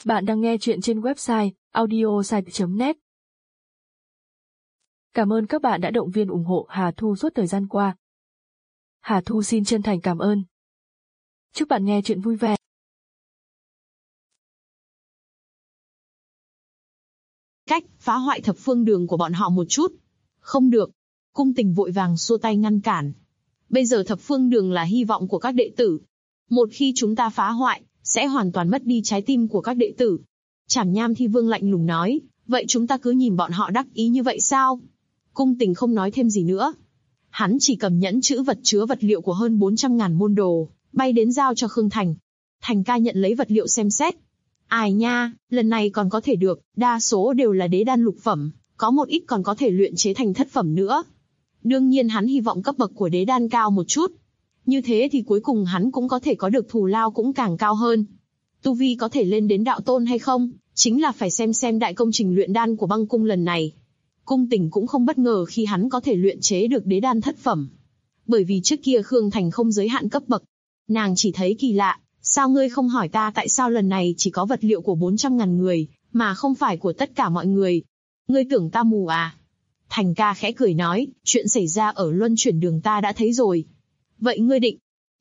Bạn đang nghe chuyện trên website audiosite.net. Cảm ơn các bạn đã động viên ủng hộ Hà Thu suốt thời gian qua. Hà Thu xin chân thành cảm ơn. Chúc bạn nghe chuyện vui vẻ. Cách phá hoại thập phương đường của bọn họ một chút. Không được. Cung Tình vội vàng xua tay ngăn cản. Bây giờ thập phương đường là hy vọng của các đệ tử. Một khi chúng ta phá hoại, sẽ hoàn toàn mất đi trái tim của các đệ tử. Trảm Nham Thi Vương lạnh lùng nói, vậy chúng ta cứ nhìn bọn họ đắc ý như vậy sao? Cung Tình không nói thêm gì nữa. Hắn chỉ cầm nhẫn chữ vật chứa vật liệu của hơn 400.000 môn đồ, bay đến giao cho Khương Thành. Thành ca nhận lấy vật liệu xem xét. Ai nha, lần này còn có thể được, đa số đều là đế đan lục phẩm, có một ít còn có thể luyện chế thành thất phẩm nữa. Đương nhiên hắn hy vọng cấp bậc của đế đan cao một chút. Như thế thì cuối cùng hắn cũng có thể có được thù lao cũng càng cao hơn. Tu vi có thể lên đến đạo tôn hay không, chính là phải xem đại công trình luyện đan của băng cung lần này. Cung Tình cũng không bất ngờ khi hắn có thể luyện chế được đế đan thất phẩm. Bởi vì trước kia Khương Thành không giới hạn cấp bậc. Nàng chỉ thấy kỳ lạ, sao ngươi không hỏi ta tại sao lần này chỉ có vật liệu của 400.000 người, mà không phải của tất cả mọi người? Ngươi tưởng ta mù à? Thành ca khẽ cười nói, chuyện xảy ra ở luân chuyển đường ta đã thấy rồi. Vậy ngươi định?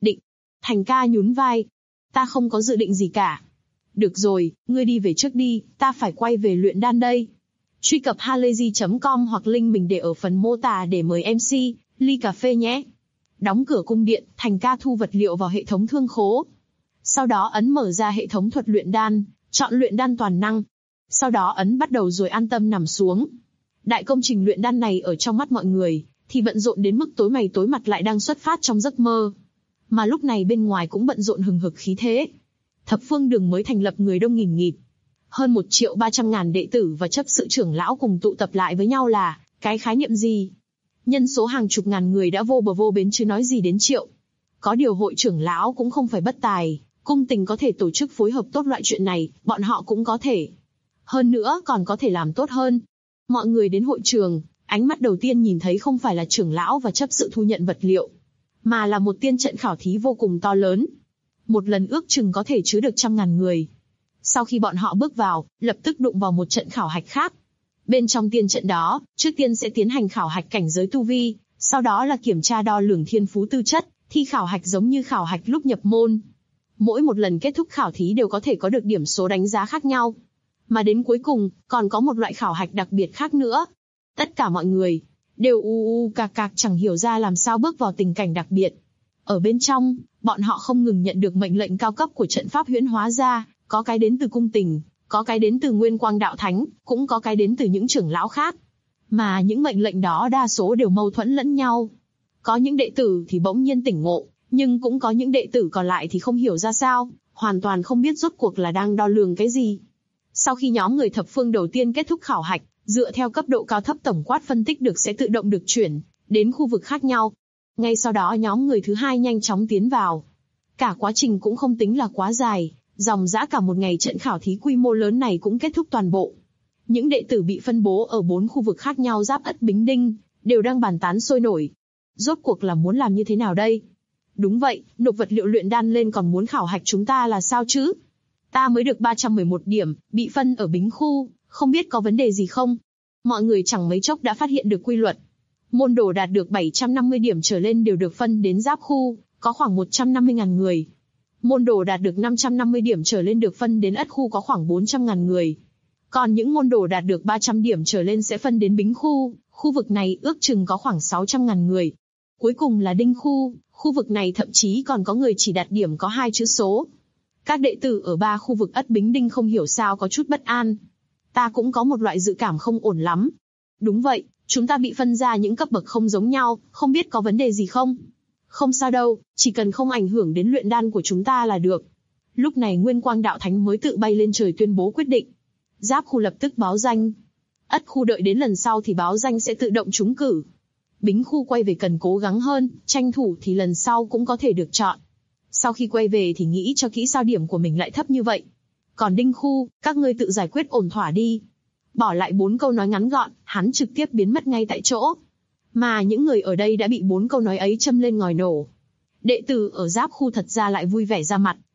Thành ca nhún vai. Ta không có dự định gì cả. Được rồi, ngươi đi về trước đi, ta phải quay về luyện đan đây. Truy cập halayzi.com hoặc link mình để ở phần mô tả để mời MC, ly cà phê nhé. Đóng cửa cung điện, Thành ca thu vật liệu vào hệ thống thương khố. Sau đó ấn mở ra hệ thống thuật luyện đan, chọn luyện đan toàn năng. Sau đó ấn bắt đầu rồi an tâm nằm xuống. Đại công trình luyện đan này ở trong mắt mọi người, thì bận rộn đến mức tối mày tối mặt lại đang xuất phát trong giấc mơ. Mà lúc này bên ngoài cũng bận rộn hừng hực khí thế. Thập phương đường mới thành lập người đông nghìn nghịt. Hơn 1.300.000 đệ tử và chấp sự trưởng lão cùng tụ tập lại với nhau là cái khái niệm gì? Nhân số hàng chục ngàn người đã vô bờ vô bến chứ nói gì đến triệu. Có điều hội trưởng lão cũng không phải bất tài, Cung Tình có thể tổ chức phối hợp tốt loại chuyện này, bọn họ cũng có thể. Hơn nữa còn có thể làm tốt hơn. Mọi người đến hội trường, ánh mắt đầu tiên nhìn thấy không phải là trưởng lão và chấp sự thu nhận vật liệu, mà là một tiên trận khảo thí vô cùng to lớn. Một lần ước chừng có thể chứa được 100.000 người. Sau khi bọn họ bước vào, lập tức đụng vào một trận khảo hạch khác. Bên trong tiên trận đó, trước tiên sẽ tiến hành khảo hạch cảnh giới tu vi, sau đó là kiểm tra đo lường thiên phú tư chất, thi khảo hạch giống như khảo hạch lúc nhập môn. Mỗi một lần kết thúc khảo thí đều có thể có được điểm số đánh giá khác nhau. Mà đến cuối cùng, còn có một loại khảo hạch đặc biệt khác nữa. Tất cả mọi người đều cạc chẳng hiểu ra làm sao bước vào tình cảnh đặc biệt. Ở bên trong, bọn họ không ngừng nhận được mệnh lệnh cao cấp của trận pháp huyễn hóa ra, có cái đến từ Cung Tình, có cái đến từ Nguyên Quang Đạo Thánh, cũng có cái đến từ những trưởng lão khác. Mà những mệnh lệnh đó đa số đều mâu thuẫn lẫn nhau. Có những đệ tử thì bỗng nhiên tỉnh ngộ, nhưng cũng có những đệ tử còn lại thì không hiểu ra sao, hoàn toàn không biết rốt cuộc là đang đo lường cái gì. Sau khi nhóm người thập phương đầu tiên kết thúc khảo hạch, dựa theo cấp độ cao thấp tổng quát phân tích được sẽ tự động được chuyển đến khu vực khác nhau. Ngay sau đó nhóm người thứ hai nhanh chóng tiến vào. Cả quá trình cũng không tính là quá dài, dòng dã cả một ngày trận khảo thí quy mô lớn này cũng kết thúc toàn bộ. Những đệ tử bị phân bố ở 4 khu vực khác nhau giáp Ất Bính Đinh, đều đang bàn tán sôi nổi. Rốt cuộc là muốn làm như thế nào đây? Đúng vậy, nộp vật liệu luyện đan lên còn muốn khảo hạch chúng ta là sao chứ? Ta mới được 311 điểm, bị phân ở Bính khu, không biết có vấn đề gì không? Mọi người chẳng mấy chốc đã phát hiện được quy luật. Môn đồ đạt được 750 điểm trở lên đều được phân đến giáp khu, có khoảng 150.000 người. Môn đồ đạt được 550 điểm trở lên được phân đến Ất khu có khoảng 400.000 người. Còn những môn đồ đạt được 300 điểm trở lên sẽ phân đến Bính khu, khu vực này ước chừng có khoảng 600.000 người. Cuối cùng là Đinh khu, khu vực này thậm chí còn có người chỉ đạt điểm có 2 chữ số. Các đệ tử ở 3 khu vực Ất Bính Đinh không hiểu sao có chút bất an. Ta cũng có một loại dự cảm không ổn lắm. Đúng vậy, chúng ta bị phân ra những cấp bậc không giống nhau, không biết có vấn đề gì không? Không sao đâu, chỉ cần không ảnh hưởng đến luyện đan của chúng ta là được. Lúc này Nguyên Quang Đạo Thánh mới tự bay lên trời tuyên bố quyết định. Giáp khu lập tức báo danh. Ất khu đợi đến lần sau thì báo danh sẽ tự động trúng cử. Bính khu quay về cần cố gắng hơn, tranh thủ thì lần sau cũng có thể được chọn. Sau khi quay về thì nghĩ cho kỹ sao điểm của mình lại thấp như vậy. Còn Đinh khu, các ngươi tự giải quyết ổn thỏa đi. Bỏ lại 4 câu nói ngắn gọn, hắn trực tiếp biến mất ngay tại chỗ. Mà những người ở đây đã bị 4 câu nói ấy châm lên ngòi nổ. Đệ tử ở giáp khu thật ra lại vui vẻ ra mặt,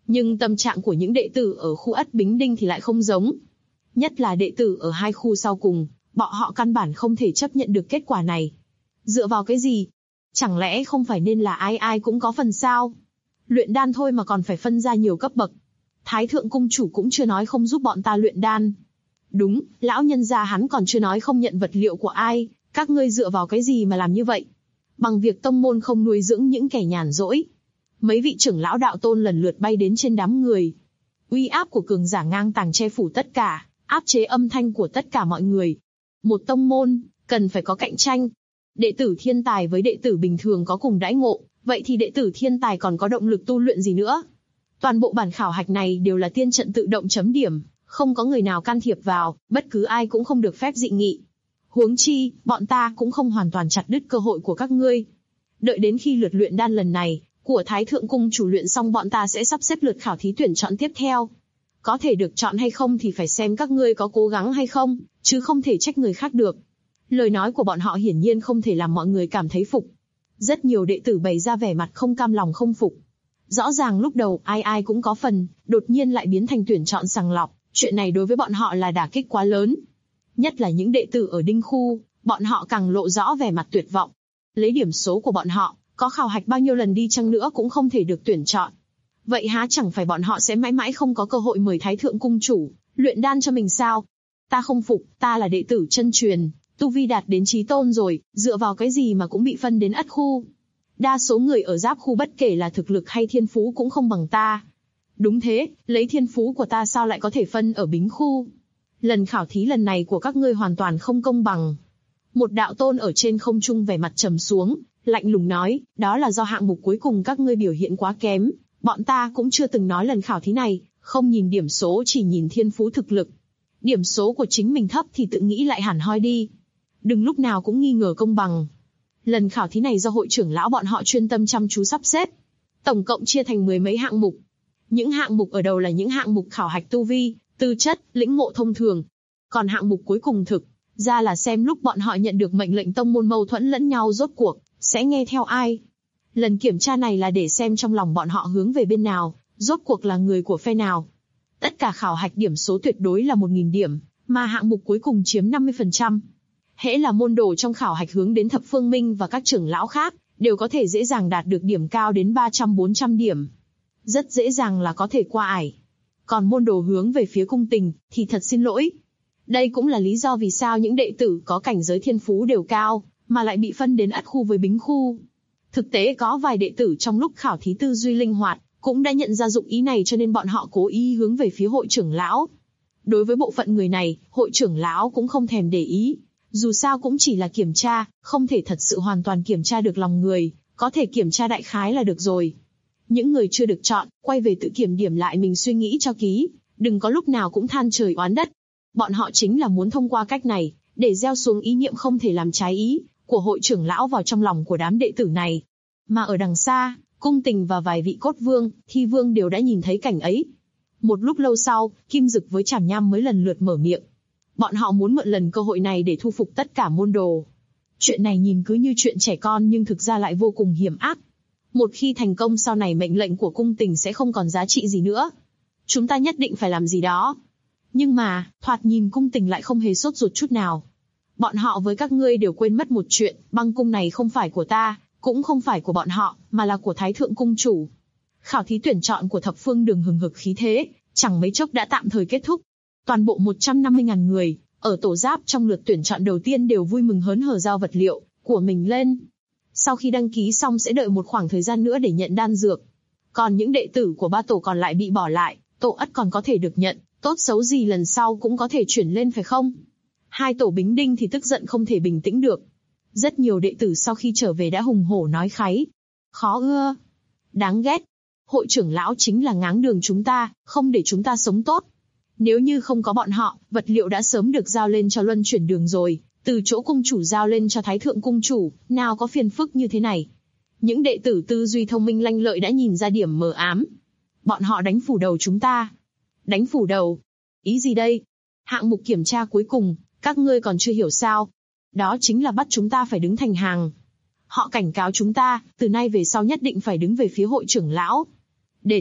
Nhưng tâm trạng của những đệ tử ở khu Ất Bính Đinh thì lại không giống. Nhất là đệ tử ở hai khu sau cùng, bọn họ căn bản không thể chấp nhận được kết quả này. Dựa vào cái gì? Chẳng lẽ không phải nên là ai ai cũng có phần sao? Luyện đan thôi mà còn phải phân ra nhiều cấp bậc. Thái thượng cung chủ cũng chưa nói không giúp bọn ta luyện đan. Đúng, lão nhân gia hắn còn chưa nói không nhận vật liệu của ai, các ngươi dựa vào cái gì mà làm như vậy? Bằng việc tông môn không nuôi dưỡng những kẻ nhàn rỗi. Mấy vị trưởng lão đạo tôn lần lượt bay đến trên đám người. Uy áp của cường giả ngang tàng che phủ tất cả, áp chế âm thanh của tất cả mọi người. Một tông môn, cần phải có cạnh tranh. Đệ tử thiên tài với đệ tử bình thường có cùng đãi ngộ, vậy thì đệ tử thiên tài còn có động lực tu luyện gì nữa? Toàn bộ bản khảo hạch này đều là tiên trận tự động chấm điểm, không có người nào can thiệp vào, bất cứ ai cũng không được phép dị nghị. Huống chi, bọn ta cũng không hoàn toàn chặt đứt cơ hội của các ngươi. Đợi đến khi lượt luyện đan lần này, của Thái Thượng Cung chủ luyện xong bọn ta sẽ sắp xếp lượt khảo thí tuyển chọn tiếp theo. Có thể được chọn hay không thì phải xem các ngươi có cố gắng hay không, chứ không thể trách người khác được. Lời nói của bọn họ hiển nhiên không thể làm mọi người cảm thấy phục. Rất nhiều đệ tử bày ra vẻ mặt không cam lòng không phục. Rõ ràng lúc đầu ai ai cũng có phần, đột nhiên lại biến thành tuyển chọn sàng lọc, chuyện này đối với bọn họ là đả kích quá lớn. Nhất là những đệ tử ở Đinh Khu, bọn họ càng lộ rõ vẻ mặt tuyệt vọng. Lấy điểm số của bọn họ, có khảo hạch bao nhiêu lần đi chăng nữa cũng không thể được tuyển chọn. Vậy há chẳng phải bọn họ sẽ mãi mãi không có cơ hội mời Thái Thượng Cung chủ luyện đan cho mình sao? Ta không phục, ta là đệ tử chân truyền, tu vi đạt đến chí tôn rồi, dựa vào cái gì mà cũng bị phân đến Ất Khu? Đa số người ở Giáp Khu bất kể là thực lực hay thiên phú cũng không bằng ta. Đúng thế, lấy thiên phú của ta sao lại có thể phân ở Bính Khu? Lần khảo thí lần này của các ngươi hoàn toàn không công bằng. Một đạo tôn ở trên không trung vẻ mặt trầm xuống, lạnh lùng nói, đó là do hạng mục cuối cùng các ngươi biểu hiện quá kém. Bọn ta cũng chưa từng nói lần khảo thí này, không nhìn điểm số chỉ nhìn thiên phú thực lực. Điểm số của chính mình thấp thì tự nghĩ lại hẳn hoi đi. Đừng lúc nào cũng nghi ngờ công bằng. Lần khảo thí này do hội trưởng lão bọn họ chuyên tâm chăm chú sắp xếp. Tổng cộng chia thành 10 mấy hạng mục. Những hạng mục ở đầu là những hạng mục khảo hạch tu vi, tư chất, lĩnh ngộ thông thường. Còn hạng mục cuối cùng thực ra là xem lúc bọn họ nhận được mệnh lệnh tông môn mâu thuẫn lẫn nhau rốt cuộc sẽ nghe theo ai. Lần kiểm tra này là để xem trong lòng bọn họ hướng về bên nào, rốt cuộc là người của phe nào. Tất cả khảo hạch điểm số tuyệt đối là 1.000 điểm, mà hạng mục cuối cùng chiếm 50%. Hễ là môn đồ trong khảo hạch hướng đến Thập Phương Minh và các trưởng lão khác, đều có thể dễ dàng đạt được điểm cao đến 300-400 điểm. Rất dễ dàng là có thể qua ải. Còn môn đồ hướng về phía cung tình, thì thật xin lỗi. Đây cũng là lý do vì sao những đệ tử có cảnh giới thiên phú đều cao, mà lại bị phân đến Ất Khu với Bính Khu. Thực tế có vài đệ tử trong lúc khảo thí tư duy linh hoạt, cũng đã nhận ra dụng ý này cho nên bọn họ cố ý hướng về phía hội trưởng lão. Đối với bộ phận người này, hội trưởng lão cũng không thèm để ý. Dù sao cũng chỉ là kiểm tra, không thể thật sự hoàn toàn kiểm tra được lòng người, có thể kiểm tra đại khái là được rồi. Những người chưa được chọn, quay về tự kiểm điểm lại mình suy nghĩ cho kỹ, đừng có lúc nào cũng than trời oán đất. Bọn họ chính là muốn thông qua cách này, để gieo xuống ý niệm không thể làm trái ý của hội trưởng lão vào trong lòng của đám đệ tử này. Mà ở đằng xa, cung tình và vài vị cốt vương, thi vương đều đã nhìn thấy cảnh ấy. Một lúc lâu sau, Kim Dực với Trảm Nham mới lần lượt mở miệng. Bọn họ muốn mượn lần cơ hội này để thu phục tất cả môn đồ. Chuyện này nhìn cứ như chuyện trẻ con nhưng thực ra lại vô cùng hiểm ác. Một khi thành công sau này mệnh lệnh của cung tình sẽ không còn giá trị gì nữa. Chúng ta nhất định phải làm gì đó. Nhưng mà, thoạt nhìn cung tình lại không hề sốt ruột chút nào. Bọn họ với các ngươi đều quên mất một chuyện, băng cung này không phải của ta, cũng không phải của bọn họ, mà là của Thái Thượng Cung chủ. Khảo thí tuyển chọn của Thập Phương Đường hừng hực khí thế, chẳng mấy chốc đã tạm thời kết thúc. Toàn bộ 150.000 người, ở tổ giáp trong lượt tuyển chọn đầu tiên đều vui mừng hớn hở giao vật liệu của mình lên. Sau khi đăng ký xong sẽ đợi một khoảng thời gian nữa để nhận đan dược. Còn những đệ tử của ba tổ còn lại bị bỏ lại, tổ Ất còn có thể được nhận, tốt xấu gì lần sau cũng có thể chuyển lên phải không? Hai tổ Bính Đinh thì tức giận không thể bình tĩnh được. Rất nhiều đệ tử sau khi trở về đã hùng hổ nói kháy. Khó ưa. Đáng ghét. Hội trưởng lão chính là ngáng đường chúng ta, không để chúng ta sống tốt. Nếu như không có bọn họ, vật liệu đã sớm được giao lên cho luân chuyển đường rồi, từ chỗ cung chủ giao lên cho Thái Thượng Cung chủ, nào có phiền phức như thế này. Những đệ tử tư duy thông minh lanh lợi đã nhìn ra điểm mờ ám. Bọn họ đánh phủ đầu chúng ta. Đánh phủ đầu? Ý gì đây? Hạng mục kiểm tra cuối cùng, các ngươi còn chưa hiểu sao? Đó chính là bắt chúng ta phải đứng thành hàng. Họ cảnh cáo chúng ta, từ nay về sau nhất định phải đứng về phía hội trưởng lão. Đệt!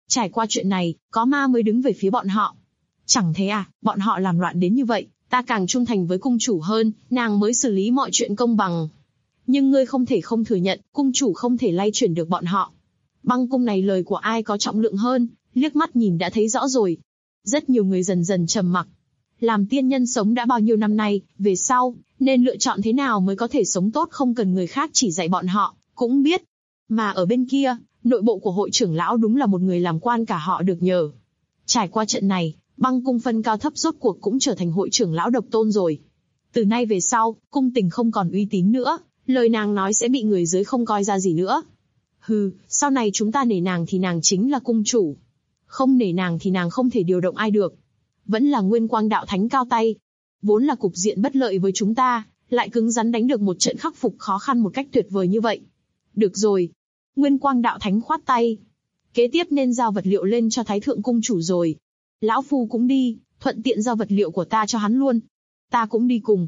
Trải qua chuyện này, có ma mới đứng về phía bọn họ. Chẳng thế à, bọn họ làm loạn đến như vậy, ta càng trung thành với cung chủ hơn, nàng mới xử lý mọi chuyện công bằng. Nhưng ngươi không thể không thừa nhận, cung chủ không thể lay chuyển được bọn họ. Băng cung này lời của ai có trọng lượng hơn, liếc mắt nhìn đã thấy rõ rồi. Rất nhiều người dần dần trầm mặc. Làm tiên nhân sống đã bao nhiêu năm nay, về sau, nên lựa chọn thế nào mới có thể sống tốt không cần người khác chỉ dạy bọn họ, cũng biết. Mà ở bên kia, nội bộ của hội trưởng lão đúng là một người làm quan cả họ được nhờ. Trải qua trận này, băng cung phân cao thấp rốt cuộc cũng trở thành hội trưởng lão độc tôn rồi. Từ nay về sau, cung tình không còn uy tín nữa, lời nàng nói sẽ bị người dưới không coi ra gì nữa. Hừ, sau này chúng ta nể nàng thì nàng chính là cung chủ. Không nể nàng thì nàng không thể điều động ai được. Vẫn là Nguyên Quang đạo thánh cao tay. Vốn là cục diện bất lợi với chúng ta, lại cứng rắn đánh được một trận khắc phục khó khăn một cách tuyệt vời như vậy. Được rồi. Nguyên Quang đạo thánh khoát tay. Kế tiếp nên giao vật liệu lên cho Thái Thượng cung chủ rồi. Lão Phu cũng đi, thuận tiện giao vật liệu của ta cho hắn luôn. Ta cũng đi cùng.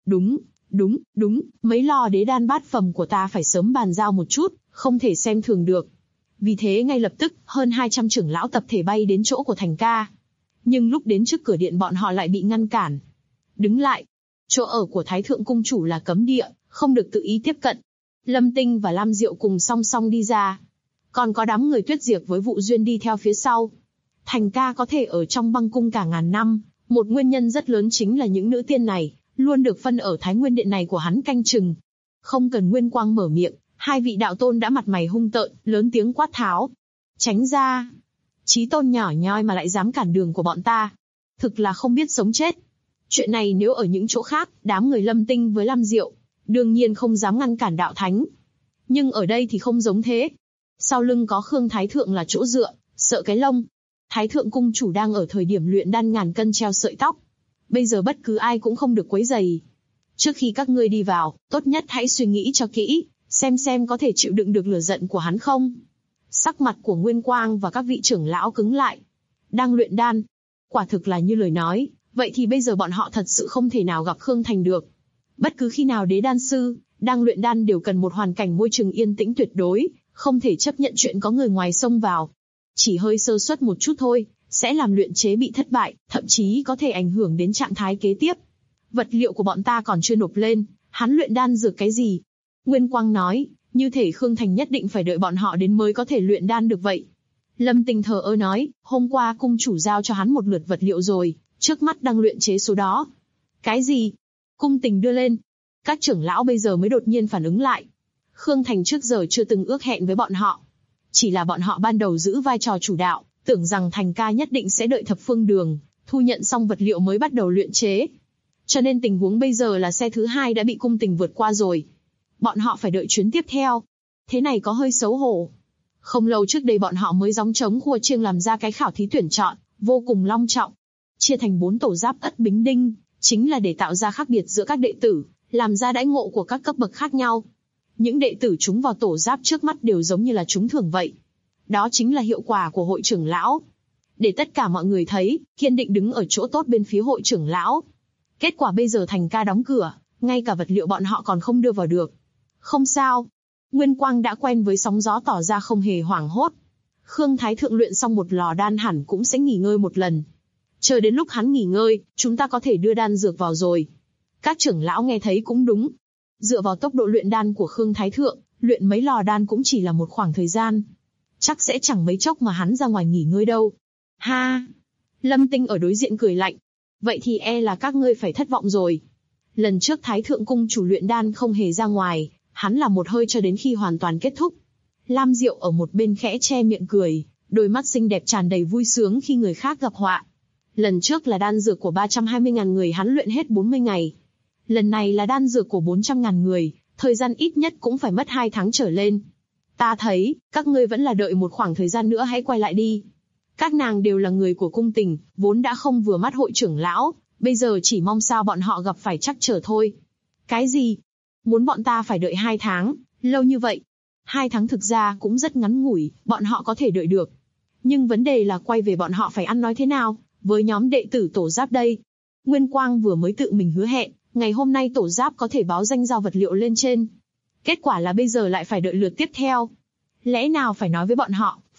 Đúng, mấy lò đế đan bát phẩm của ta phải sớm bàn giao một chút, không thể xem thường được. Vì thế ngay lập tức, hơn 200 trưởng lão tập thể bay đến chỗ của Thành Ca. Nhưng lúc đến trước cửa điện bọn họ lại bị ngăn cản. Đứng lại. Chỗ ở của Thái Thượng cung chủ là cấm địa, không được tự ý tiếp cận. Lâm Tinh và Lam Diệu cùng song song đi ra. Còn có đám người Tuyết Diệp với Vụ Duyên đi theo phía sau. Thành Ca có thể ở trong băng cung cả ngàn năm, một nguyên nhân rất lớn chính là những nữ tiên này, luôn được phân ở Thái Nguyên điện này của hắn canh chừng. Không cần Nguyên Quang mở miệng, hai vị đạo tôn đã mặt mày hung tợn, lớn tiếng quát tháo. Tránh ra! Chí tôn nhỏ nhoi mà lại dám cản đường của bọn ta. Thực là không biết sống chết. Chuyện này nếu ở những chỗ khác, đám người Lâm Tinh với Lam Diệu, đương nhiên không dám ngăn cản đạo thánh. Nhưng ở đây thì không giống thế. Sau lưng có Khương Thái Thượng là chỗ dựa, sợ cái lông. Thái Thượng cung chủ đang ở thời điểm luyện đan ngàn cân treo sợi tóc. Bây giờ bất cứ ai cũng không được quấy rầy. Trước khi các ngươi đi vào, tốt nhất hãy suy nghĩ cho kỹ, xem có thể chịu đựng được lửa giận của hắn không. Sắc mặt của Nguyên Quang và các vị trưởng lão cứng lại. Đang luyện đan. Quả thực là như lời nói, vậy thì bây giờ bọn họ thật sự không thể nào gặp Khương Thành được. Bất cứ khi nào đế đan sư, đang luyện đan đều cần một hoàn cảnh môi trường yên tĩnh tuyệt đối, không thể chấp nhận chuyện có người ngoài xông vào. Chỉ hơi sơ suất một chút thôi, sẽ làm luyện chế bị thất bại, thậm chí có thể ảnh hưởng đến trạng thái kế tiếp. Vật liệu của bọn ta còn chưa nộp lên, hắn luyện đan dược cái gì? Nguyên Quang nói, như thể Khương Thành nhất định phải đợi bọn họ đến mới có thể luyện đan được vậy. Lâm Tình thờ ơ nói, hôm qua cung chủ giao cho hắn một lượt vật liệu rồi, trước mắt đang luyện chế số đó. Cái gì? Cung Tình đưa lên. Các trưởng lão bây giờ mới đột nhiên phản ứng lại. Khương Thành trước giờ chưa từng ước hẹn với bọn họ. Chỉ là bọn họ ban đầu giữ vai trò chủ đạo, tưởng rằng Thành Ca nhất định sẽ đợi thập phương đường, thu nhận xong vật liệu mới bắt đầu luyện chế. Cho nên tình huống bây giờ là xe thứ hai đã bị Cung Tình vượt qua rồi. Bọn họ phải đợi chuyến tiếp theo. Thế này có hơi xấu hổ. Không lâu trước đây bọn họ mới gióng trống khua chiêng làm ra cái khảo thí tuyển chọn, vô cùng long trọng. Chia thành 4 tổ giáp Ất Bính Đinh, chính là để tạo ra khác biệt giữa các đệ tử, làm ra đãi ngộ của các cấp bậc khác nhau. Những đệ tử trúng vào tổ giáp trước mắt đều giống như là trúng thưởng vậy. Đó chính là hiệu quả của hội trưởng lão. Để tất cả mọi người thấy, kiên định đứng ở chỗ tốt bên phía hội trưởng lão. Kết quả bây giờ Thành Ca đóng cửa, ngay cả vật liệu bọn họ còn không đưa vào được. Không sao. Nguyên Quang đã quen với sóng gió tỏ ra không hề hoảng hốt. Khương Thái Thượng luyện xong một lò đan hẳn cũng sẽ nghỉ ngơi một lần. Chờ đến lúc hắn nghỉ ngơi, chúng ta có thể đưa đan dược vào rồi. Các trưởng lão nghe thấy cũng đúng. Dựa vào tốc độ luyện đan của Khương Thái Thượng, luyện mấy lò đan cũng chỉ là một khoảng thời gian. Chắc sẽ chẳng mấy chốc mà hắn ra ngoài nghỉ ngơi đâu. Ha! Lâm Tinh ở đối diện cười lạnh. Vậy thì e là các ngươi phải thất vọng rồi. Lần trước Thái Thượng cung chủ luyện đan không hề ra ngoài, hắn làm một hơi cho đến khi hoàn toàn kết thúc. Lam Diệu ở một bên khẽ che miệng cười, đôi mắt xinh đẹp tràn đầy vui sướng khi người khác gặp họa. Lần trước là đan dược của 320.000 người hắn luyện hết 40 ngày. Lần này là đan dược của 400.000 người, thời gian ít nhất cũng phải mất 2 tháng trở lên. Ta thấy, các ngươi vẫn là đợi một khoảng thời gian nữa hãy quay lại đi. Các nàng đều là người của cung Tình, vốn đã không vừa mắt hội trưởng lão, bây giờ chỉ mong sao bọn họ gặp phải trắc trở thôi. Cái gì? Muốn bọn ta phải đợi 2 tháng, lâu như vậy. 2 tháng thực ra cũng rất ngắn ngủi, bọn họ có thể đợi được. Nhưng vấn đề là quay về bọn họ phải ăn nói thế nào, với nhóm đệ tử tổ giáp đây. Nguyên Quang vừa mới tự mình hứa hẹn, ngày hôm nay tổ giáp có thể báo danh giao vật liệu lên trên. Kết quả là bây giờ lại phải đợi lượt tiếp theo. Lẽ nào phải nói với bọn họ,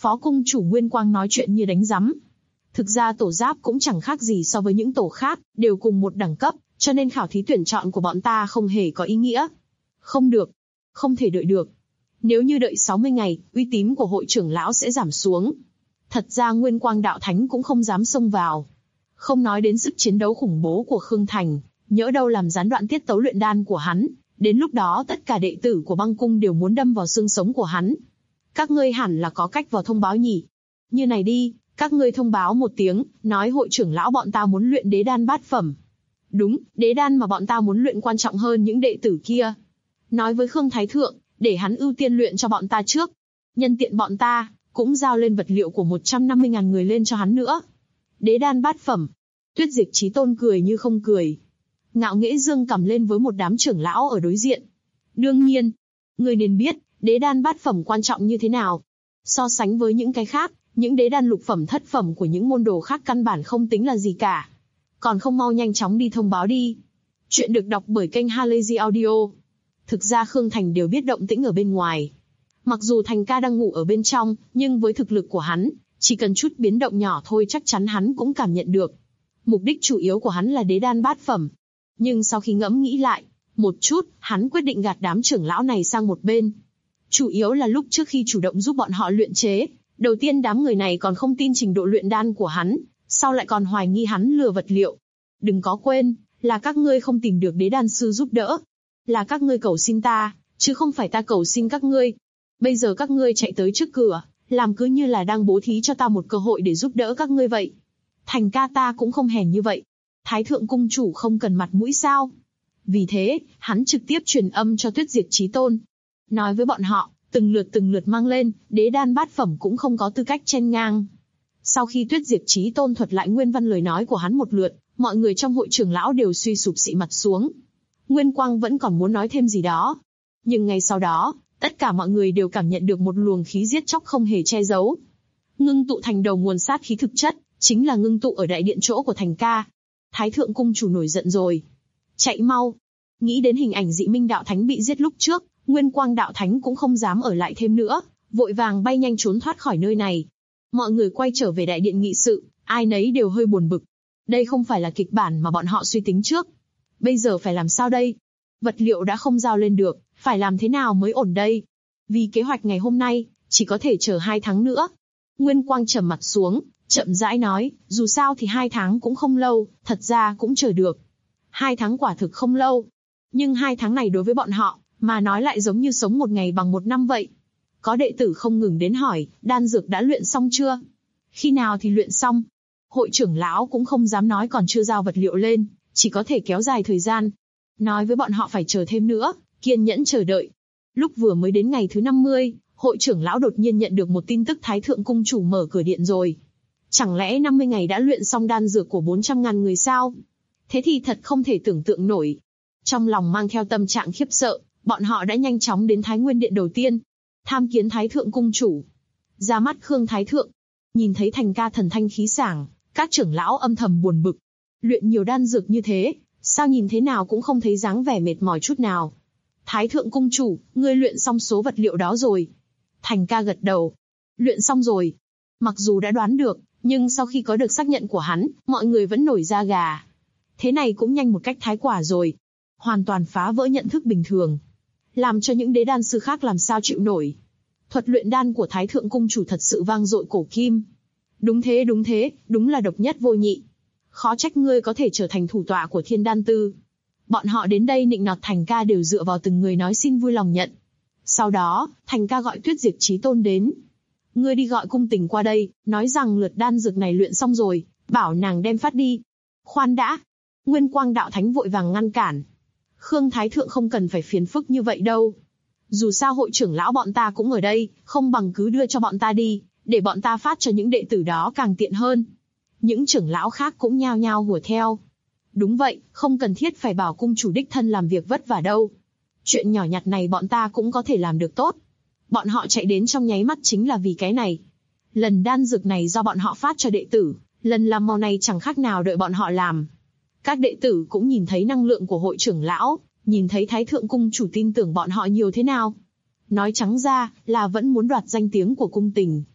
Phó cung chủ Nguyên Quang nói chuyện như đánh rắm. Thực ra tổ giáp cũng chẳng khác gì so với những tổ khác, đều cùng một đẳng cấp, cho nên khảo thí tuyển chọn của bọn ta không hề có ý nghĩa. Không được, không thể đợi được. Nếu như đợi 60 ngày, uy tín của hội trưởng lão sẽ giảm xuống. Thật ra Nguyên Quang đạo thánh cũng không dám xông vào. Không nói đến sức chiến đấu khủng bố của Khương Thành, nhỡ đâu làm gián đoạn tiết tấu luyện đan của hắn, đến lúc đó tất cả đệ tử của băng cung đều muốn đâm vào xương sống của hắn. Các ngươi hẳn là có cách vào thông báo nhỉ? Như này đi, các ngươi thông báo một tiếng, nói hội trưởng lão bọn ta muốn luyện đế đan bát phẩm. Đúng, đế đan mà bọn ta muốn luyện quan trọng hơn những đệ tử kia. Nói với Khương Thái Thượng, để hắn ưu tiên luyện cho bọn ta trước. Nhân tiện bọn ta cũng giao lên vật liệu của 150.000 người lên cho hắn nữa. Đế đan bát phẩm. Tuyết Diệt Chí Tôn cười như không cười. Ngạo nghễ dương cầm lên với một đám trưởng lão ở đối diện. Đương nhiên, người nên biết, đế đan bát phẩm quan trọng như thế nào. So sánh với những cái khác, những đế đan lục phẩm thất phẩm của những môn đồ khác căn bản không tính là gì cả. Còn không mau nhanh chóng đi thông báo đi. Chuyện được đọc bởi kênh Halazy Audio. Thực ra Khương Thành đều biết động tĩnh ở bên ngoài. Mặc dù Thành ca đang ngủ ở bên trong, nhưng với thực lực của hắn, chỉ cần chút biến động nhỏ thôi chắc chắn hắn cũng cảm nhận được. Mục đích chủ yếu của hắn là đế đan bát phẩm. Nhưng sau khi ngẫm nghĩ lại, một chút, hắn quyết định gạt đám trưởng lão này sang một bên. Chủ yếu là lúc trước khi chủ động giúp bọn họ luyện chế, đầu tiên đám người này còn không tin trình độ luyện đan của hắn, sau lại còn hoài nghi hắn lừa vật liệu. Đừng có quên, là các ngươi không tìm được đế đan sư giúp đỡ. Là các ngươi cầu xin ta, chứ không phải ta cầu xin các ngươi. Bây giờ các ngươi chạy tới trước cửa, làm cứ như là đang bố thí cho ta một cơ hội để giúp đỡ các ngươi vậy. Thành ca ta cũng không hèn như vậy. Thái thượng cung chủ không cần mặt mũi sao? Vì thế, hắn trực tiếp truyền âm cho Tuyết Diệt Chí Tôn. Nói với bọn họ, từng lượt mang lên, đế đan bát phẩm cũng không có tư cách chen ngang. Sau khi Tuyết Diệt Chí Tôn thuật lại nguyên văn lời nói của hắn một lượt, mọi người trong hội trưởng lão đều suy sụp xị mặt xuống. Nguyên Quang vẫn còn muốn nói thêm gì đó. Nhưng ngay sau đó, tất cả mọi người đều cảm nhận được một luồng khí giết chóc không hề che giấu. Ngưng tụ thành đầu nguồn sát khí thực chất, chính là ngưng tụ ở đại điện chỗ của Thành ca. Thái thượng cung chủ nổi giận rồi. Chạy mau. Nghĩ đến hình ảnh Dị Minh đạo thánh bị giết lúc trước, Nguyên Quang đạo thánh cũng không dám ở lại thêm nữa, vội vàng bay nhanh trốn thoát khỏi nơi này. Mọi người quay trở về đại điện nghị sự, ai nấy đều hơi buồn bực. Đây không phải là kịch bản mà bọn họ suy tính trước. Bây giờ phải làm sao đây? Vật liệu đã không giao lên được, phải làm thế nào mới ổn đây? Vì kế hoạch ngày hôm nay, chỉ có thể chờ 2 tháng nữa. Nguyên Quang trầm mặt xuống, chậm rãi nói, dù sao thì 2 tháng cũng không lâu, thật ra cũng chờ được. 2 tháng quả thực không lâu. Nhưng 2 tháng này đối với bọn họ, mà nói lại giống như sống một ngày bằng 1 năm vậy. Có đệ tử không ngừng đến hỏi, đan dược đã luyện xong chưa? Khi nào thì luyện xong? Hội trưởng lão cũng không dám nói còn chưa giao vật liệu lên, chỉ có thể kéo dài thời gian. Nói với bọn họ phải chờ thêm nữa, kiên nhẫn chờ đợi. Lúc vừa mới đến ngày thứ 50, hội trưởng lão đột nhiên nhận được một tin tức Thái thượng cung chủ mở cửa điện rồi. Chẳng lẽ 50 ngày đã luyện xong đan dược của 400.000 người sao? Thế thì thật không thể tưởng tượng nổi. Trong lòng mang theo tâm trạng khiếp sợ, bọn họ đã nhanh chóng đến Thái Nguyên Điện đầu tiên, tham kiến Thái thượng cung chủ. Ra mắt Khương Thái thượng, nhìn thấy Thành ca thần thanh khí sảng, các trưởng lão âm thầm buồn bực. Luyện nhiều đan dược như thế, sao nhìn thế nào cũng không thấy dáng vẻ mệt mỏi chút nào. Thái thượng cung chủ, ngươi luyện xong số vật liệu đó rồi. Thành ca gật đầu. Luyện xong rồi. Mặc dù đã đoán được, nhưng sau khi có được xác nhận của hắn, mọi người vẫn nổi da gà. Thế này cũng nhanh một cách thái quả rồi. Hoàn toàn phá vỡ nhận thức bình thường. Làm cho những đế đan sư khác làm sao chịu nổi. Thuật luyện đan của Thái thượng cung chủ thật sự vang dội cổ kim. Đúng thế, đúng là độc nhất vô nhị. Khó trách ngươi có thể trở thành thủ tọa của Thiên Đan Tư. Bọn họ đến đây nịnh nọt Thành ca đều dựa vào từng người nói xin vui lòng nhận. Sau đó, Thành ca gọi Tuyết Diệt Chí Tôn đến. Ngươi đi gọi cung tình qua đây, nói rằng lượt đan dược này luyện xong rồi, bảo nàng đem phát đi. Khoan đã. Nguyên Quang đạo thánh vội vàng ngăn cản. Khương Thái thượng không cần phải phiền phức như vậy đâu. Dù sao hội trưởng lão bọn ta cũng ở đây, không bằng cứ đưa cho bọn ta đi, để bọn ta phát cho những đệ tử đó càng tiện hơn. Những trưởng lão khác cũng nhao nhao hùa theo. Đúng vậy, không cần thiết phải bảo cung chủ đích thân làm việc vất vả đâu. Chuyện nhỏ nhặt này bọn ta cũng có thể làm được tốt. Bọn họ chạy đến trong nháy mắt chính là vì cái này. Lần đan dược này do bọn họ phát cho đệ tử, lần làm màu này chẳng khác nào đợi bọn họ làm. Các đệ tử cũng nhìn thấy năng lượng của hội trưởng lão, nhìn thấy Thái thượng cung chủ tin tưởng bọn họ nhiều thế nào. Nói trắng ra là vẫn muốn đoạt danh tiếng của cung tình.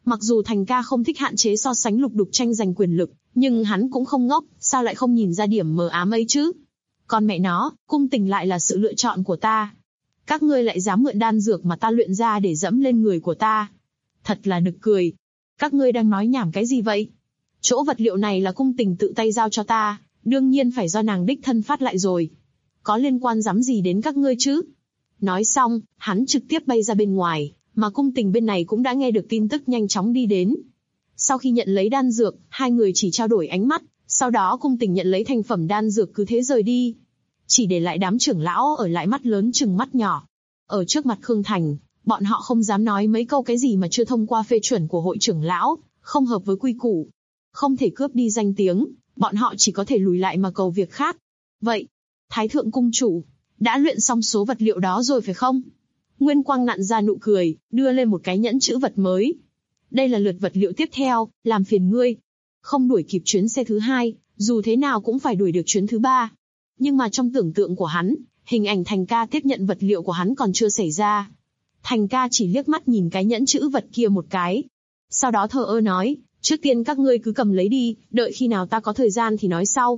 Mặc dù Thành ca không thích hạn chế so sánh lục đục tranh giành quyền lực, nhưng hắn cũng không ngốc, sao lại không nhìn ra điểm mờ ám ấy chứ? Còn mẹ nó, cung tình lại là sự lựa chọn của ta. Các ngươi lại dám mượn đan dược mà ta luyện ra để dẫm lên người của ta. Thật là nực cười. Các ngươi đang nói nhảm cái gì vậy? Chỗ vật liệu này là cung tình tự tay giao cho ta, đương nhiên phải do nàng đích thân phát lại rồi. Có liên quan dám gì đến các ngươi chứ? Nói xong, hắn trực tiếp bay ra bên ngoài, mà cung tình bên này cũng đã nghe được tin tức nhanh chóng đi đến. Sau khi nhận lấy đan dược, hai người chỉ trao đổi ánh mắt, sau đó cung tình nhận lấy thành phẩm đan dược cứ thế rời đi. Chỉ để lại đám trưởng lão ở lại mắt lớn chừng mắt nhỏ. Ở trước mặt Khương Thành, bọn họ không dám nói mấy câu cái gì mà chưa thông qua phê chuẩn của hội trưởng lão, không hợp với quy củ. Không thể cướp đi danh tiếng, bọn họ chỉ có thể lùi lại mà cầu việc khác. Vậy, Thái thượng cung chủ, đã luyện xong số vật liệu đó rồi phải không? Nguyên Quang nặn ra nụ cười, đưa lên một cái nhẫn chữ vật mới. Đây là lượt vật liệu tiếp theo, làm phiền ngươi. Không đuổi kịp chuyến xe thứ 2, dù thế nào cũng phải đuổi được chuyến thứ 3. Nhưng mà trong tưởng tượng của hắn, hình ảnh Thành ca tiếp nhận vật liệu của hắn còn chưa xảy ra. Thành ca chỉ liếc mắt nhìn cái nhẫn chữ vật kia một cái. Sau đó thờ ơ nói, trước tiên các ngươi cứ cầm lấy đi, đợi khi nào ta có thời gian thì nói sau.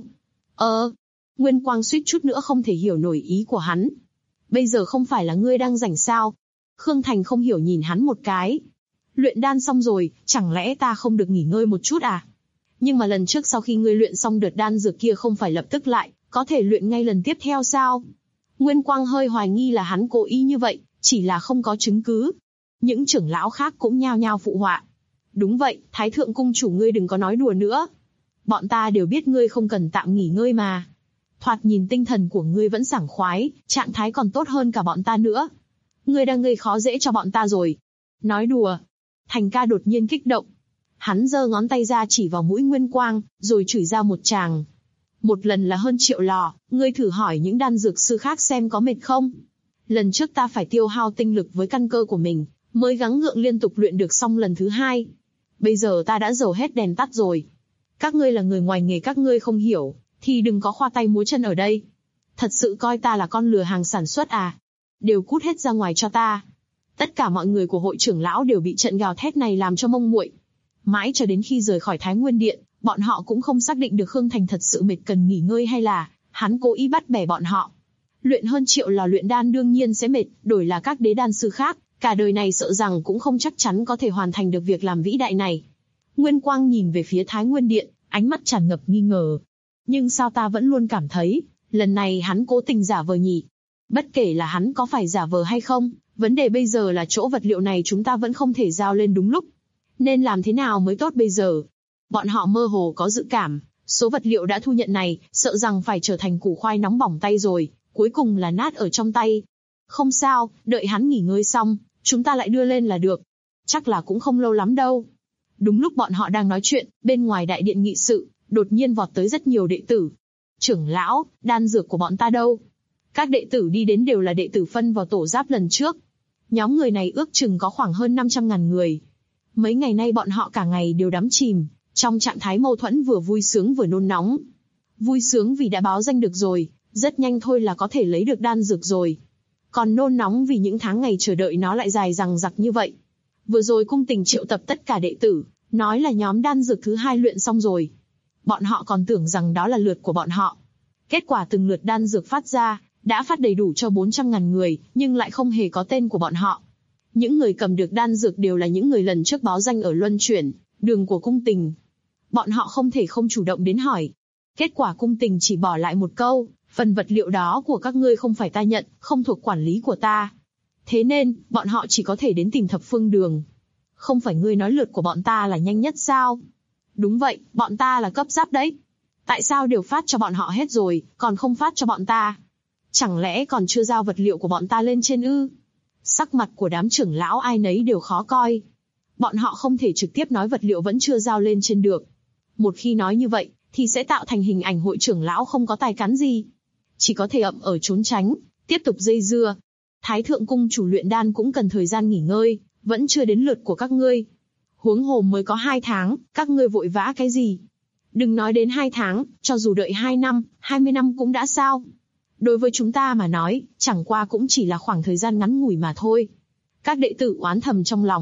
Nguyên Quang suýt chút nữa không thể hiểu nổi ý của hắn. Bây giờ không phải là ngươi đang rảnh sao? Khương Thành không hiểu nhìn hắn một cái. Luyện đan xong rồi, chẳng lẽ ta không được nghỉ ngơi một chút à? Nhưng mà lần trước sau khi ngươi luyện xong đợt đan dược kia không phải lập tức lại, có thể luyện ngay lần tiếp theo sao? Nguyên Quang hơi hoài nghi là hắn cố ý như vậy, chỉ là không có chứng cứ. Những trưởng lão khác cũng nhao nhao phụ họa. Đúng vậy, Thái thượng cung chủ ngươi đừng có nói đùa nữa. Bọn ta đều biết ngươi không cần tạm nghỉ ngơi mà. Thoạt nhìn tinh thần của ngươi vẫn sảng khoái, trạng thái còn tốt hơn cả bọn ta nữa. Ngươi đang gây khó dễ cho bọn ta rồi. Nói đùa. Thành ca đột nhiên kích động. Hắn giơ ngón tay ra chỉ vào mũi Nguyên Quang, rồi chửi ra một tràng. Một lần là hơn 1.000.000 lò, ngươi thử hỏi những đan dược sư khác xem có mệt không? Lần trước ta phải tiêu hao tinh lực với căn cơ của mình, mới gắng gượng liên tục luyện được xong lần thứ 2. Bây giờ ta đã dầu hết đèn tắt rồi. Các ngươi là người ngoài nghề, các ngươi không hiểu, thì đừng có khoa tay múa chân ở đây. Thật sự coi ta là con lừa hàng sản xuất à? Đều cút hết ra ngoài cho ta. Tất cả mọi người của hội trưởng lão đều bị trận gào thét này làm cho mông muội. Mãi cho đến khi rời khỏi Thái Nguyên Điện, bọn họ cũng không xác định được Khương Thành thật sự mệt cần nghỉ ngơi hay là hắn cố ý bắt bẻ bọn họ. Luyện hơn 1.000.000 lò luyện đan đương nhiên sẽ mệt, đổi là các đế đan sư khác, cả đời này sợ rằng cũng không chắc chắn có thể hoàn thành được việc làm vĩ đại này. Nguyên Quang nhìn về phía Thái Nguyên Điện, ánh mắt tràn ngập nghi ngờ. Nhưng sao ta vẫn luôn cảm thấy, lần này hắn cố tình giả vờ nhỉ? Bất kể là hắn có phải giả vờ hay không, vấn đề bây giờ là chỗ vật liệu này chúng ta vẫn không thể giao lên đúng lúc. Nên làm thế nào mới tốt bây giờ? Bọn họ mơ hồ có dự cảm, số vật liệu đã thu nhận này, sợ rằng phải trở thành củ khoai nóng bỏng tay rồi, cuối cùng là nát ở trong tay. Không sao, đợi hắn nghỉ ngơi xong, chúng ta lại đưa lên là được. Chắc là cũng không lâu lắm đâu. Đúng lúc bọn họ đang nói chuyện, bên ngoài đại điện nghị sự, đột nhiên vọt tới rất nhiều đệ tử. Trưởng lão, đan dược của bọn ta đâu? Các đệ tử đi đến đều là đệ tử phân vào tổ giáp lần trước. Nhóm người này ước chừng có khoảng hơn 500.000 người. Mấy ngày nay bọn họ cả ngày đều đắm chìm, trong trạng thái mâu thuẫn, vừa vui sướng vừa nôn nóng. Vui sướng vì đã báo danh được rồi, rất nhanh thôi là có thể lấy được đan dược rồi. Còn nôn nóng vì những tháng ngày chờ đợi nó lại dài dằng dặc như vậy. Vừa rồi cung tình triệu tập tất cả đệ tử, nói là nhóm đan dược thứ 2 luyện xong rồi. Bọn họ còn tưởng rằng đó là lượt của bọn họ. Kết quả từng lượt đan dược phát ra, đã phát đầy đủ cho 400.000 người, nhưng lại không hề có tên của bọn họ. Những người cầm được đan dược đều là những người lần trước báo danh ở luân chuyển, đường của cung tình. Bọn họ không thể không chủ động đến hỏi. Kết quả cung tình chỉ bỏ lại một câu, phần vật liệu đó của các ngươi không phải ta nhận, không thuộc quản lý của ta. Thế nên, bọn họ chỉ có thể đến tìm Thập Phương Đường. Không phải ngươi nói lượt của bọn ta là nhanh nhất sao? Đúng vậy, bọn ta là cấp giáp đấy. Tại sao đều phát cho bọn họ hết rồi, còn không phát cho bọn ta? Chẳng lẽ còn chưa giao vật liệu của bọn ta lên trên ư? Sắc mặt của đám trưởng lão ai nấy đều khó coi. Bọn họ không thể trực tiếp nói vật liệu vẫn chưa giao lên trên được. Một khi nói như vậy, thì sẽ tạo thành hình ảnh hội trưởng lão không có tài cán gì. Chỉ có thể ậm ở trốn tránh, tiếp tục dây dưa. Thái thượng cung chủ luyện đan cũng cần thời gian nghỉ ngơi, vẫn chưa đến lượt của các ngươi. Huống hồ mới có 2 tháng, các ngươi vội vã cái gì? Đừng nói đến 2 tháng, cho dù đợi 2 năm, 20 năm cũng đã sao? Đối với chúng ta mà nói, chẳng qua cũng chỉ là khoảng thời gian ngắn ngủi mà thôi. Các đệ tử oán thầm trong lòng,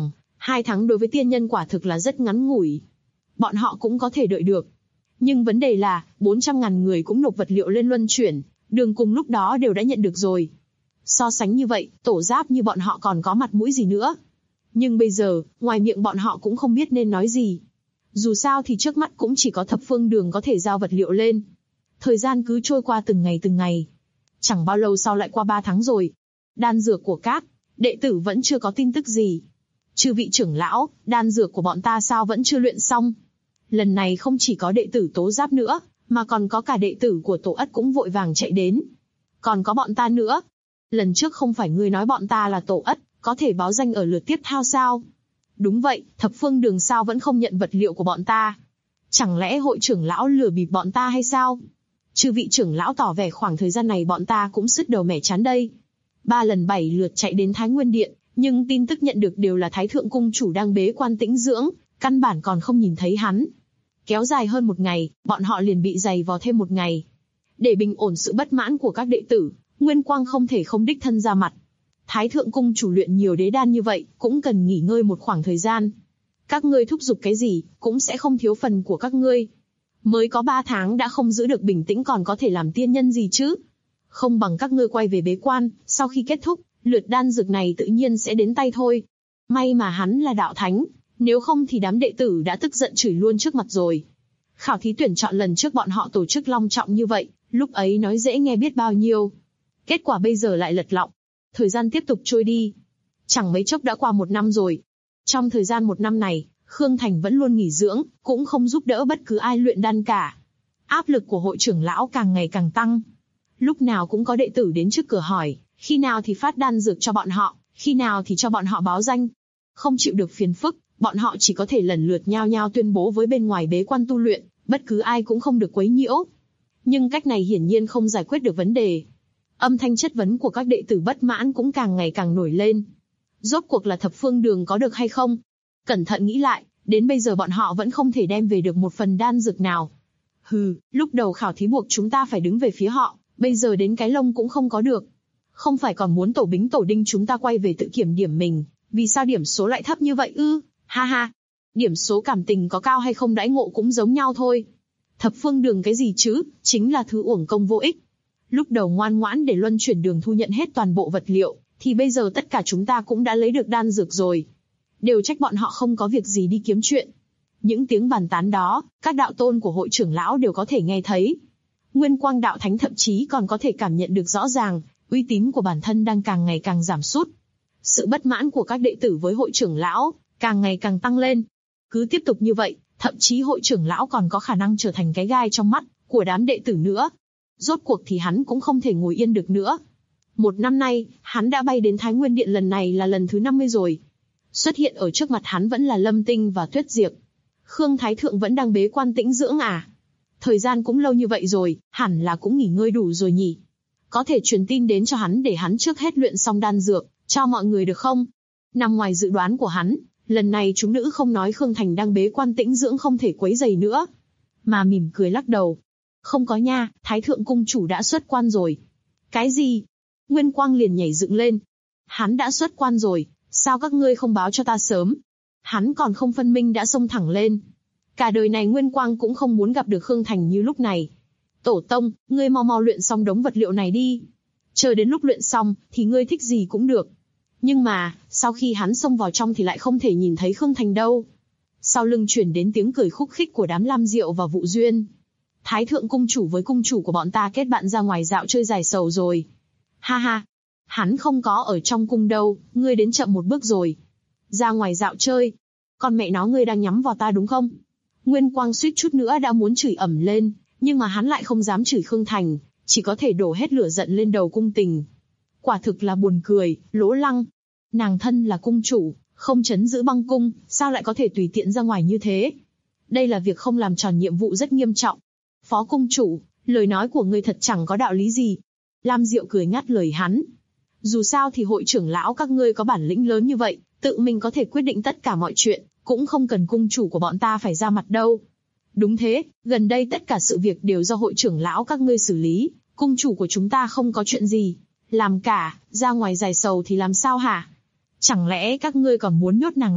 2 tháng đối với tiên nhân quả thực là rất ngắn ngủi. Bọn họ cũng có thể đợi được. Nhưng vấn đề là, 400.000 người cũng nộp vật liệu lên luân chuyển, đường cùng lúc đó đều đã nhận được rồi. So sánh như vậy, tổ giáp như bọn họ còn có mặt mũi gì nữa. Nhưng bây giờ, ngoài miệng bọn họ cũng không biết nên nói gì. Dù sao thì trước mắt cũng chỉ có thập phương đường có thể giao vật liệu lên. Thời gian cứ trôi qua từng ngày. Chẳng bao lâu sau lại qua 3 tháng rồi. Đan dược của các đệ tử vẫn chưa có tin tức gì. Chư vị trưởng lão, đan dược của bọn ta sao vẫn chưa luyện xong? Lần này không chỉ có đệ tử Tố Giáp nữa, mà còn có cả đệ tử của Tổ Ất cũng vội vàng chạy đến. Còn có bọn ta nữa. Lần trước không phải ngươi nói bọn ta là Tổ Ất, có thể báo danh ở lượt tiếp theo sao? Đúng vậy, thập phương đường sao vẫn không nhận vật liệu của bọn ta? Chẳng lẽ hội trưởng lão lừa bịp bọn ta hay sao? Chư vị trưởng lão tỏ vẻ khoảng thời gian này bọn ta cũng sứt đầu mẻ chán đây. 3 lần 7 lượt chạy đến Thái Nguyên Điện, nhưng tin tức nhận được đều là Thái Thượng Cung Chủ đang bế quan tĩnh dưỡng, căn bản còn không nhìn thấy hắn. Kéo dài hơn 1 ngày, bọn họ liền bị giày vò thêm 1 ngày. Để bình ổn sự bất mãn của các đệ tử, Nguyên Quang không thể không đích thân ra mặt. Thái Thượng Cung Chủ luyện nhiều đế đan như vậy, cũng cần nghỉ ngơi một khoảng thời gian. Các ngươi thúc giục cái gì, cũng sẽ không thiếu phần của các ngươi. Mới có 3 tháng đã không giữ được bình tĩnh còn có thể làm tiên nhân gì chứ? Không bằng các ngươi quay về bế quan, sau khi kết thúc, lượt đan dược này tự nhiên sẽ đến tay thôi. May mà hắn là đạo thánh, nếu không thì đám đệ tử đã tức giận chửi luôn trước mặt rồi. Khảo thí tuyển chọn lần trước bọn họ tổ chức long trọng như vậy, lúc ấy nói dễ nghe biết bao nhiêu. Kết quả bây giờ lại lật lọng. Thời gian tiếp tục trôi đi. Chẳng mấy chốc đã qua 1 năm rồi. Trong thời gian 1 năm này, Khương Thành vẫn luôn nghỉ dưỡng, cũng không giúp đỡ bất cứ ai luyện đan cả. Áp lực của hội trưởng lão càng ngày càng tăng. Lúc nào cũng có đệ tử đến trước cửa hỏi, khi nào thì phát đan dược cho bọn họ, khi nào thì cho bọn họ báo danh. Không chịu được phiền phức, bọn họ chỉ có thể lần lượt nhao nhao tuyên bố với bên ngoài bế quan tu luyện, bất cứ ai cũng không được quấy nhiễu. Nhưng cách này hiển nhiên không giải quyết được vấn đề. Âm thanh chất vấn của các đệ tử bất mãn cũng càng ngày càng nổi lên. Rốt cuộc là thập phương đường có được hay không? Cẩn thận nghĩ lại, đến bây giờ bọn họ vẫn không thể đem về được một phần đan dược nào. Hừ, lúc đầu khảo thí buộc chúng ta phải đứng về phía họ, bây giờ đến cái lông cũng không có được. Không phải còn muốn tổ bính tổ đinh chúng ta quay về tự kiểm điểm mình, vì sao điểm số lại thấp như vậy ư? Ha ha, điểm số cảm tình có cao hay không đãi ngộ cũng giống nhau thôi. Thập phương đường cái gì chứ, chính là thứ uổng công vô ích. Lúc đầu ngoan ngoãn để luân chuyển đường thu nhận hết toàn bộ vật liệu, thì bây giờ tất cả chúng ta cũng đã lấy được đan dược rồi. Đều trách bọn họ không có việc gì đi kiếm chuyện. Những tiếng bàn tán đó, các đạo tôn của hội trưởng lão đều có thể nghe thấy. Nguyên Quang đạo thánh thậm chí còn có thể cảm nhận được rõ ràng, uy tín của bản thân đang càng ngày càng giảm sút. Sự bất mãn của các đệ tử với hội trưởng lão càng ngày càng tăng lên. Cứ tiếp tục như vậy, thậm chí hội trưởng lão còn có khả năng trở thành cái gai trong mắt của đám đệ tử nữa. Rốt cuộc thì hắn cũng không thể ngồi yên được nữa. 1 năm nay, hắn đã bay đến Thái Nguyên Điện lần này là lần thứ 50 rồi. Xuất hiện ở trước mặt hắn vẫn là Lâm Tinh và Tuyết Diệp. Khương Thái Thượng vẫn đang bế quan tĩnh dưỡng à? Thời gian cũng lâu như vậy rồi, hẳn là cũng nghỉ ngơi đủ rồi nhỉ. Có thể truyền tin đến cho hắn để hắn trước hết luyện xong đan dược, cho mọi người được không? Nằm ngoài dự đoán của hắn, lần này chúng nữ không nói Khương Thành đang bế quan tĩnh dưỡng không thể quấy rầy nữa, mà mỉm cười lắc đầu. Không có nha, Thái Thượng Cung Chủ đã xuất quan rồi. Cái gì? Nguyên Quang liền nhảy dựng lên. Hắn đã xuất quan rồi, sao các ngươi không báo cho ta sớm? Hắn còn không phân minh đã xông thẳng lên. Cả đời này Nguyên Quang cũng không muốn gặp được Khương Thành như lúc này. Tổ tông, ngươi mau mau luyện xong đống vật liệu này đi. Chờ đến lúc luyện xong, thì ngươi thích gì cũng được. Nhưng mà, sau khi hắn xông vào trong thì lại không thể nhìn thấy Khương Thành đâu. Sau lưng chuyển đến tiếng cười khúc khích của đám Lam Diệu và Vụ Duyên. Thái Thượng Cung Chủ với cung chủ của bọn ta kết bạn ra ngoài dạo chơi giải sầu rồi. Ha ha, hắn không có ở trong cung đâu, ngươi đến chậm một bước rồi. Ra ngoài dạo chơi. Con mẹ nó ngươi đang nhắm vào ta đúng không? Nguyên Quang suýt chút nữa đã muốn chửi ầm lên, nhưng mà hắn lại không dám chửi Khương Thành, chỉ có thể đổ hết lửa giận lên đầu cung tình. Quả thực là buồn cười, lỗ lăng. Nàng thân là cung chủ, không trấn giữ băng cung, sao lại có thể tùy tiện ra ngoài như thế? Đây là việc không làm tròn nhiệm vụ rất nghiêm trọng. Phó cung chủ, lời nói của ngươi thật chẳng có đạo lý gì. Lam Diệu cười ngắt lời hắn. Dù sao thì hội trưởng lão các ngươi có bản lĩnh lớn như vậy, tự mình có thể quyết định tất cả mọi chuyện, cũng không cần cung chủ của bọn ta phải ra mặt đâu. Đúng thế, gần đây tất cả sự việc đều do hội trưởng lão các ngươi xử lý, cung chủ của chúng ta không có chuyện gì. Làm cả, ra ngoài giải sầu thì làm sao hả? Chẳng lẽ các ngươi còn muốn nhốt nàng lại, ha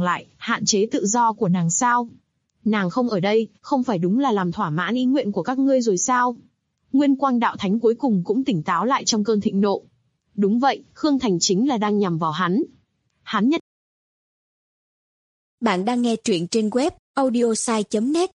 hạn chế tự do của nàng sao? Nàng không ở đây, không phải đúng là làm thỏa mãn ý nguyện của các ngươi rồi sao? Nguyên Quang đạo thánh cuối cùng cũng tỉnh táo lại trong cơn thịnh nộ. Đúng vậy, Khương Thành chính là đang nhằm vào hắn. Hắn nhất Bạn đang nghe truyện trên web audiosai.net.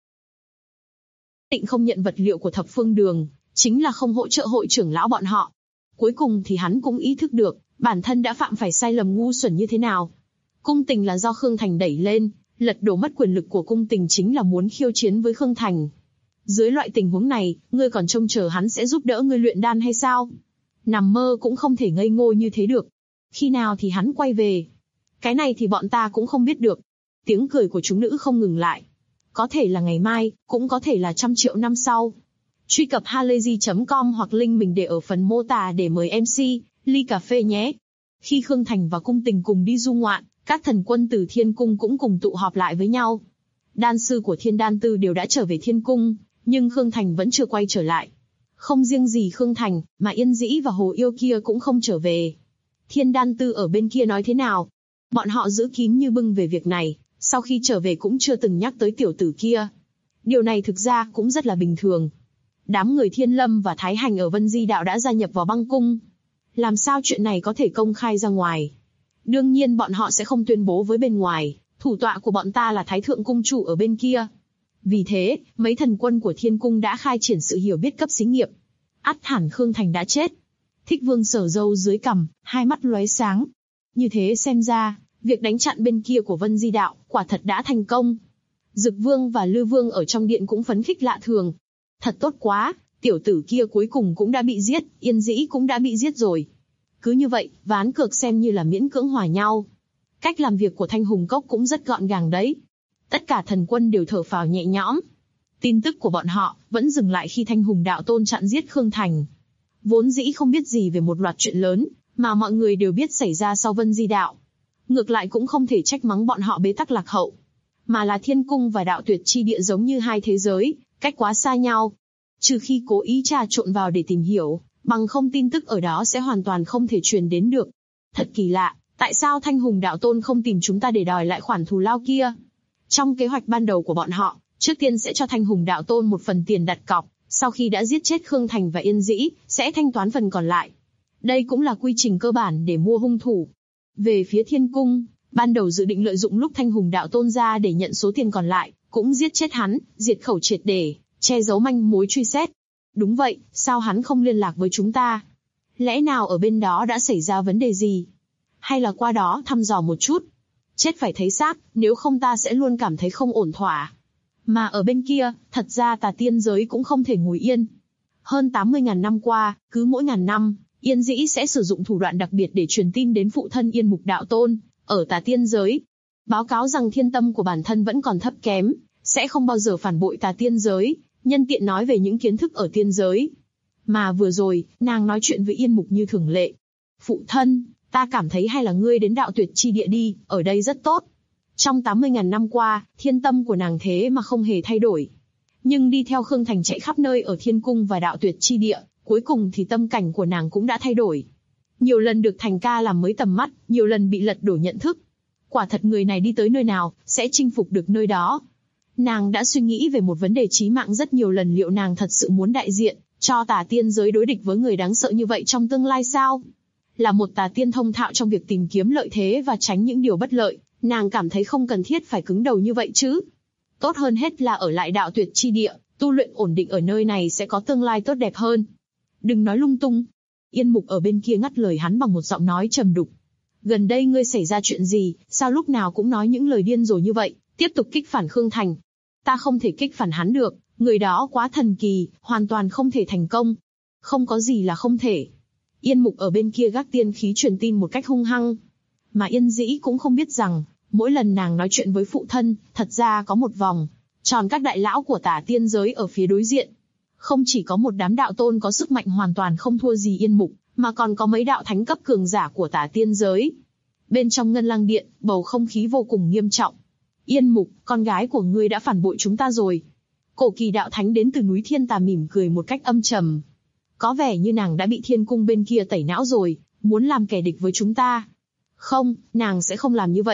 định không nhận vật liệu của Thập Phương Đường, chính là không hỗ trợ hội trưởng lão bọn họ. Cuối cùng thì hắn cũng ý thức được, bản thân đã phạm phải sai lầm ngu xuẩn như thế nào. Cung Tình là do Khương Thành đẩy lên, lật đổ mất quyền lực của Cung Tình chính là muốn khiêu chiến với Khương Thành. Dưới loại tình huống này, ngươi còn trông chờ hắn sẽ giúp đỡ ngươi luyện đan hay sao? Nằm mơ cũng không thể ngây ngô như thế được. Khi nào thì hắn quay về? Cái này thì bọn ta cũng không biết được. Tiếng cười của chúng nữ không ngừng lại. Có thể là ngày mai, cũng có thể là 100 triệu năm sau. Truy cập halayzi.com hoặc link mình để ở phần mô tả để mời MC, ly cà phê nhé. Khi Khương Thành và Cung Tình cùng đi du ngoạn, các thần quân từ Thiên Cung cũng cùng tụ họp lại với nhau. Đan sư của Thiên Đan Tư đều đã trở về Thiên Cung, nhưng Khương Thành vẫn chưa quay trở lại. Không riêng gì Khương Thành, mà Yên Dĩ và Hồ Yêu kia cũng không trở về. Thiên Đan Tư ở bên kia nói thế nào? Bọn họ giữ kín như bưng về việc này, sau khi trở về cũng chưa từng nhắc tới tiểu tử kia. Điều này thực ra cũng rất là bình thường. Đám người Thiên Lâm và Thái Hành ở Vân Di Đạo đã gia nhập vào băng cung. Làm sao chuyện này có thể công khai ra ngoài? Đương nhiên bọn họ sẽ không tuyên bố với bên ngoài, thủ tọa của bọn ta là Thái Thượng Cung Chủ ở bên kia. Vì thế, mấy thần quân của Thiên Cung đã khai triển sự hiểu biết cấp xí nghiệp. Ắt hẳn Khương Thành đã chết. Thích Vương sở râu dưới cằm, hai mắt lóe sáng. Như thế xem ra, việc đánh chặn bên kia của Vân Di Đạo, quả thật đã thành công. Dực Vương và Lư Vương ở trong điện cũng phấn khích lạ thường. Thật tốt quá, tiểu tử kia cuối cùng cũng đã bị giết, Yên Dĩ cũng đã bị giết rồi. Cứ như vậy, ván cược xem như là miễn cưỡng hòa nhau. Cách làm việc của Thanh Hùng Cốc cũng rất gọn gàng đấy. Tất cả thần quân đều thở phào nhẹ nhõm. Tin tức của bọn họ vẫn dừng lại khi Thanh Hùng Đạo Tôn chặn giết Khương Thành. Vốn dĩ không biết gì về một loạt chuyện lớn, mà mọi người đều biết xảy ra sau Vân Di Đạo. Ngược lại cũng không thể trách mắng bọn họ bế tắc lạc hậu. Mà là Thiên Cung và Đạo Tuyệt Chi Địa giống như hai thế giới, cách quá xa nhau. Trừ khi cố ý trà trộn vào để tìm hiểu, bằng không tin tức ở đó sẽ hoàn toàn không thể truyền đến được. Thật kỳ lạ, tại sao Thanh Hùng Đạo Tôn không tìm chúng ta để đòi lại khoản thù lao kia? Trong kế hoạch ban đầu của bọn họ, trước tiên sẽ cho Thanh Hùng Đạo Tôn một phần tiền đặt cọc, sau khi đã giết chết Khương Thành và Yên Dĩ, sẽ thanh toán phần còn lại. Đây cũng là quy trình cơ bản để mua hung thủ. Về phía Thiên Cung, ban đầu dự định lợi dụng lúc Thanh Hùng Đạo Tôn ra để nhận số tiền còn lại, cũng giết chết hắn, diệt khẩu triệt để, che giấu manh mối truy xét. Đúng vậy, sao hắn không liên lạc với chúng ta? Lẽ nào ở bên đó đã xảy ra vấn đề gì? Hay là qua đó thăm dò một chút? Chết phải thấy xác, nếu không ta sẽ luôn cảm thấy không ổn thỏa. Mà ở bên kia, thật ra Tà Tiên giới cũng không thể ngồi yên. Hơn 80.000 năm qua, cứ mỗi ngàn năm, Yên Dĩ sẽ sử dụng thủ đoạn đặc biệt để truyền tin đến phụ thân Yên Mục Đạo Tôn, ở Tà Tiên giới. Báo cáo rằng thiên tâm của bản thân vẫn còn thấp kém, sẽ không bao giờ phản bội Tà Tiên giới, nhân tiện nói về những kiến thức ở tiên giới. Mà vừa rồi, nàng nói chuyện với Yên Mục như thường lệ. Phụ thân, ta cảm thấy hay là ngươi đến Đạo Tuyệt Chi Địa đi, ở đây rất tốt. Trong 80.000 năm qua, thiên tâm của nàng thế mà không hề thay đổi. Nhưng đi theo Khương Thành chạy khắp nơi ở Thiên Cung và Đạo Tuyệt Chi Địa, cuối cùng thì tâm cảnh của nàng cũng đã thay đổi. Nhiều lần được Thành ca làm mới tầm mắt, nhiều lần bị lật đổ nhận thức. Quả thật người này đi tới nơi nào, sẽ chinh phục được nơi đó. Nàng đã suy nghĩ về một vấn đề chí mạng rất nhiều lần, liệu nàng thật sự muốn đại diện cho Tà Tiên giới đối địch với người đáng sợ như vậy trong tương lai sao? Là một tà tiên thông thạo trong việc tìm kiếm lợi thế và tránh những điều bất lợi, nàng cảm thấy không cần thiết phải cứng đầu như vậy chứ. Tốt hơn hết là ở lại Đạo Tuyệt Chi Địa, tu luyện ổn định ở nơi này sẽ có tương lai tốt đẹp hơn. Đừng nói lung tung. Yên Mục ở bên kia ngắt lời hắn bằng một giọng nói trầm đục. Gần đây ngươi xảy ra chuyện gì, sao lúc nào cũng nói những lời điên rồ như vậy, tiếp tục kích phản Khương Thành. Ta không thể kích phản hắn được, người đó quá thần kỳ, hoàn toàn không thể thành công. Không có gì là không thể. Yên Mục ở bên kia gác tiên khí truyền tin một cách hung hăng. Mà Yên Dĩ cũng không biết rằng, mỗi lần nàng nói chuyện với phụ thân, thật ra có một vòng tròn các đại lão của Tà Tiên giới ở phía đối diện. Không chỉ có một đám đạo tôn có sức mạnh hoàn toàn không thua gì Yên Mục, mà còn có mấy đạo thánh cấp cường giả của Tà Tiên giới. Bên trong Ngân Lăng Điện, bầu không khí vô cùng nghiêm trọng. Yên Mục, con gái của ngươi đã phản bội chúng ta rồi. Cổ Kỳ đạo thánh đến từ núi Thiên Tà mỉm cười một cách âm trầm. Có vẻ như nàng đã bị Thiên Cung bên kia tẩy não rồi, muốn làm kẻ địch với chúng ta. Không, nàng sẽ không làm như vậy.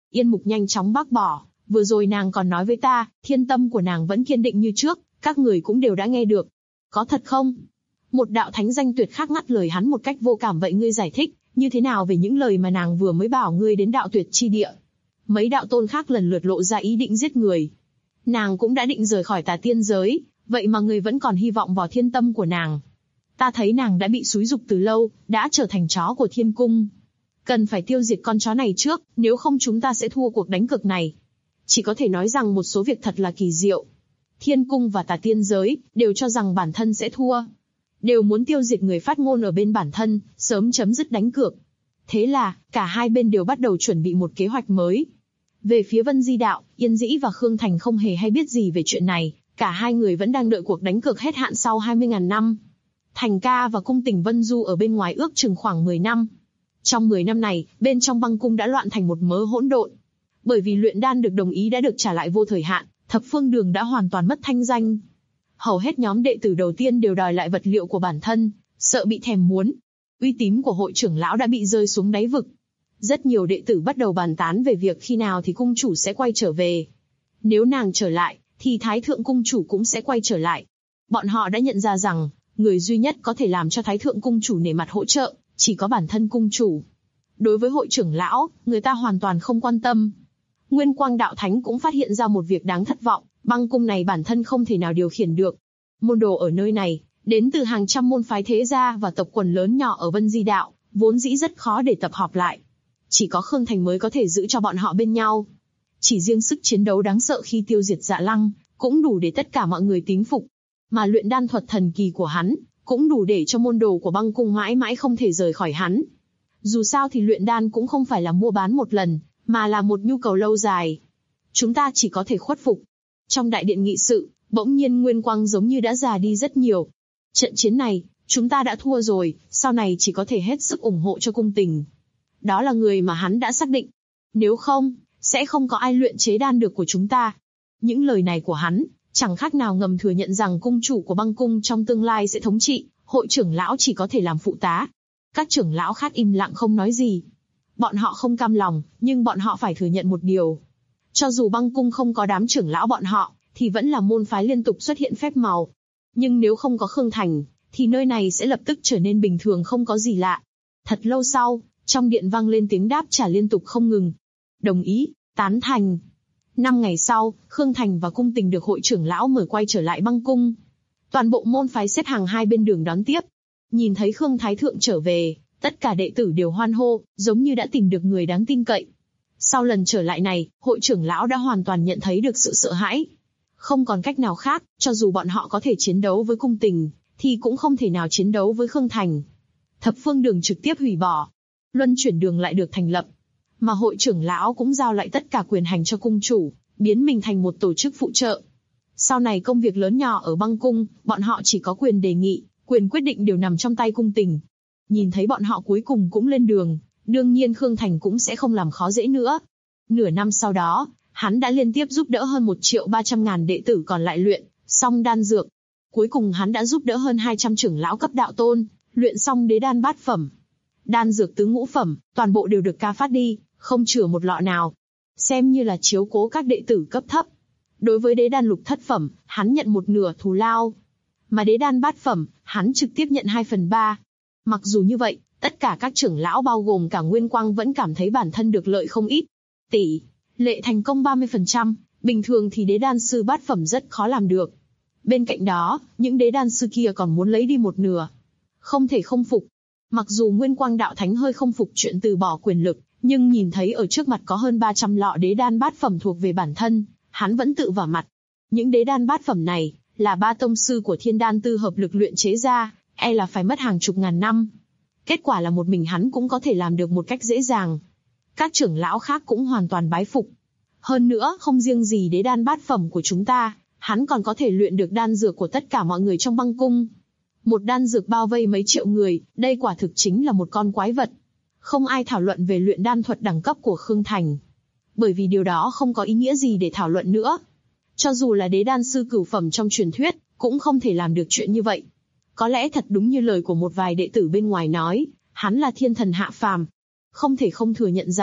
Yên Mục nhanh chóng bác bỏ, vừa rồi nàng còn nói với ta, thiên tâm của nàng vẫn kiên định như trước, các người cũng đều đã nghe được. Có thật không? Một đạo thánh danh tuyệt khác ngắt lời hắn một cách vô cảm. Vậy ngươi giải thích, như thế nào về những lời mà nàng vừa mới bảo ngươi đến đạo tuyệt chi địa? Mấy đạo tôn khác lần lượt lộ ra ý định giết người. Nàng cũng đã định rời khỏi tà tiên giới, vậy mà người vẫn còn hy vọng vào thiên tâm của nàng. Ta thấy nàng đã bị xúi giục từ lâu, đã trở thành chó của thiên cung. Cần phải tiêu diệt con chó này trước, nếu không chúng ta sẽ thua cuộc đánh cược này. Chỉ có thể nói rằng một số việc thật là kỳ diệu. Thiên cung và tà tiên giới đều cho rằng bản thân sẽ thua. Đều muốn tiêu diệt người phát ngôn ở bên bản thân, sớm chấm dứt đánh cược. Thế là, cả hai bên đều bắt đầu chuẩn bị một kế hoạch mới. Về phía Vân Di Đạo, Yên Dĩ và Khương Thành không hề hay biết gì về chuyện này, cả hai người vẫn đang đợi cuộc đánh cược hết hạn sau 20.000 năm. Thành Ca và cung Tình Vân Du ở bên ngoài ước chừng khoảng 10 năm. Trong 10 năm này, bên trong băng cung đã loạn thành một mớ hỗn độn. Bởi vì luyện đan được đồng ý đã được trả lại vô thời hạn, Thập Phương Đường đã hoàn toàn mất thanh danh. Hầu hết nhóm đệ tử đầu tiên đều đòi lại vật liệu của bản thân, sợ bị thèm muốn. Uy tín của hội trưởng lão đã bị rơi xuống đáy vực. Rất nhiều đệ tử bắt đầu bàn tán về việc khi nào thì cung chủ sẽ quay trở về. Nếu nàng trở lại, thì Thái Thượng cung chủ cũng sẽ quay trở lại. Bọn họ đã nhận ra rằng, người duy nhất có thể làm cho Thái Thượng cung chủ nể mặt hỗ trợ, chỉ có bản thân cung chủ. Đối với hội trưởng lão, người ta hoàn toàn không quan tâm. Nguyên Quang Đạo Thánh cũng phát hiện ra một việc đáng thất vọng, băng cung này bản thân không thể nào điều khiển được. Môn đồ ở nơi này, đến từ hàng trăm môn phái thế gia và tộc quần lớn nhỏ ở Vân Di Đạo, vốn dĩ rất khó để tập hợp lại. Chỉ có Khương Thành mới có thể giữ cho bọn họ bên nhau. Chỉ riêng sức chiến đấu đáng sợ khi tiêu diệt Dạ Lăng, cũng đủ để tất cả mọi người tín phục. Mà luyện đan thuật thần kỳ của hắn, cũng đủ để cho môn đồ của băng cung mãi mãi không thể rời khỏi hắn. Dù sao thì luyện đan cũng không phải là mua bán một lần, mà là một nhu cầu lâu dài. Chúng ta chỉ có thể khuất phục. Trong đại điện nghị sự, bỗng nhiên Nguyên Quang giống như đã già đi rất nhiều. Trận chiến này, chúng ta đã thua rồi, sau này chỉ có thể hết sức ủng hộ cho cung Tình. Đó là người mà hắn đã xác định. Nếu không, sẽ không có ai luyện chế đan được của chúng ta. Những lời này của hắn, chẳng khác nào ngầm thừa nhận rằng cung chủ của băng cung trong tương lai sẽ thống trị, hội trưởng lão chỉ có thể làm phụ tá. Các trưởng lão khác im lặng không nói gì. Bọn họ không cam lòng, nhưng bọn họ phải thừa nhận một điều. Cho dù băng cung không có đám trưởng lão bọn họ, thì vẫn là môn phái liên tục xuất hiện phép màu. Nhưng nếu không có Khương Thành, thì nơi này sẽ lập tức trở nên bình thường không có gì lạ. Thật lâu sau, trong điện vang lên tiếng đáp trả liên tục không ngừng. Đồng ý, tán thành. 5 ngày sau, Khương Thành và cung Tình được hội trưởng lão mời quay trở lại băng cung. Toàn bộ môn phái xếp hàng hai bên đường đón tiếp. Nhìn thấy Khương Thái Thượng trở về, tất cả đệ tử đều hoan hô, giống như đã tìm được người đáng tin cậy. Sau lần trở lại này, hội trưởng lão đã hoàn toàn nhận thấy được sự sợ hãi. Không còn cách nào khác, cho dù bọn họ có thể chiến đấu với cung Tình, thì cũng không thể nào chiến đấu với Khương Thành. Thập Phương Đường trực tiếp hủy bỏ. Luân Chuyển Đường lại được thành lập. Mà hội trưởng lão cũng giao lại tất cả quyền hành cho cung chủ, biến mình thành một tổ chức phụ trợ. Sau này công việc lớn nhỏ ở băng cung, bọn họ chỉ có quyền đề nghị, quyền quyết định đều nằm trong tay cung Tình. Nhìn thấy bọn họ cuối cùng cũng lên đường, đương nhiên Khương Thành cũng sẽ không làm khó dễ nữa. Nửa năm sau đó, hắn đã liên tiếp giúp đỡ hơn 1.300.000 đệ tử còn lại luyện xong đan dược. Cuối cùng hắn đã giúp đỡ hơn 200 trưởng lão cấp đạo tôn, luyện xong đế đan bát phẩm. Đan dược tứ ngũ phẩm, toàn bộ đều được ca phát đi, không chừa một lọ nào. Xem như là chiếu cố các đệ tử cấp thấp. Đối với đế đan lục thất phẩm, hắn nhận một nửa thù lao. Mà đế đan bát phẩm, hắn trực tiếp nhận 2/3. Mặc dù như vậy, tất cả các trưởng lão bao gồm cả Nguyên Quang vẫn cảm thấy bản thân được lợi không ít. Tỷ lệ thành công 30%, bình thường thì đế đan sư bát phẩm rất khó làm được. Bên cạnh đó, những đế đan sư kia còn muốn lấy đi một nửa. Không thể không phục. Mặc dù Nguyên Quang Đạo Thánh hơi không phục chuyện từ bỏ quyền lực, nhưng nhìn thấy ở trước mặt có hơn 300 lọ đế đan bát phẩm thuộc về bản thân, hắn vẫn tự vả mặt. Những đế đan bát phẩm này, là 3 tông sư của Thiên Đan Tư hợp lực luyện chế ra, e là phải mất hàng chục ngàn năm. Kết quả là một mình hắn cũng có thể làm được một cách dễ dàng. Các trưởng lão khác cũng hoàn toàn bái phục. Hơn nữa, không riêng gì đế đan bát phẩm của chúng ta, hắn còn có thể luyện được đan dược của tất cả mọi người trong băng cung. Một đan dược bao vây mấy triệu người, đây quả thực chính là một con quái vật. Không ai thảo luận về luyện đan thuật đẳng cấp của Khương Thành. Bởi vì điều đó không có ý nghĩa gì để thảo luận nữa. Cho dù là đế đan sư cửu phẩm trong truyền thuyết, cũng không thể làm được chuyện như vậy. Có lẽ thật đúng như lời của một vài đệ tử bên ngoài nói, hắn là thiên thần hạ phàm. Không thể không thừa nhận rằng,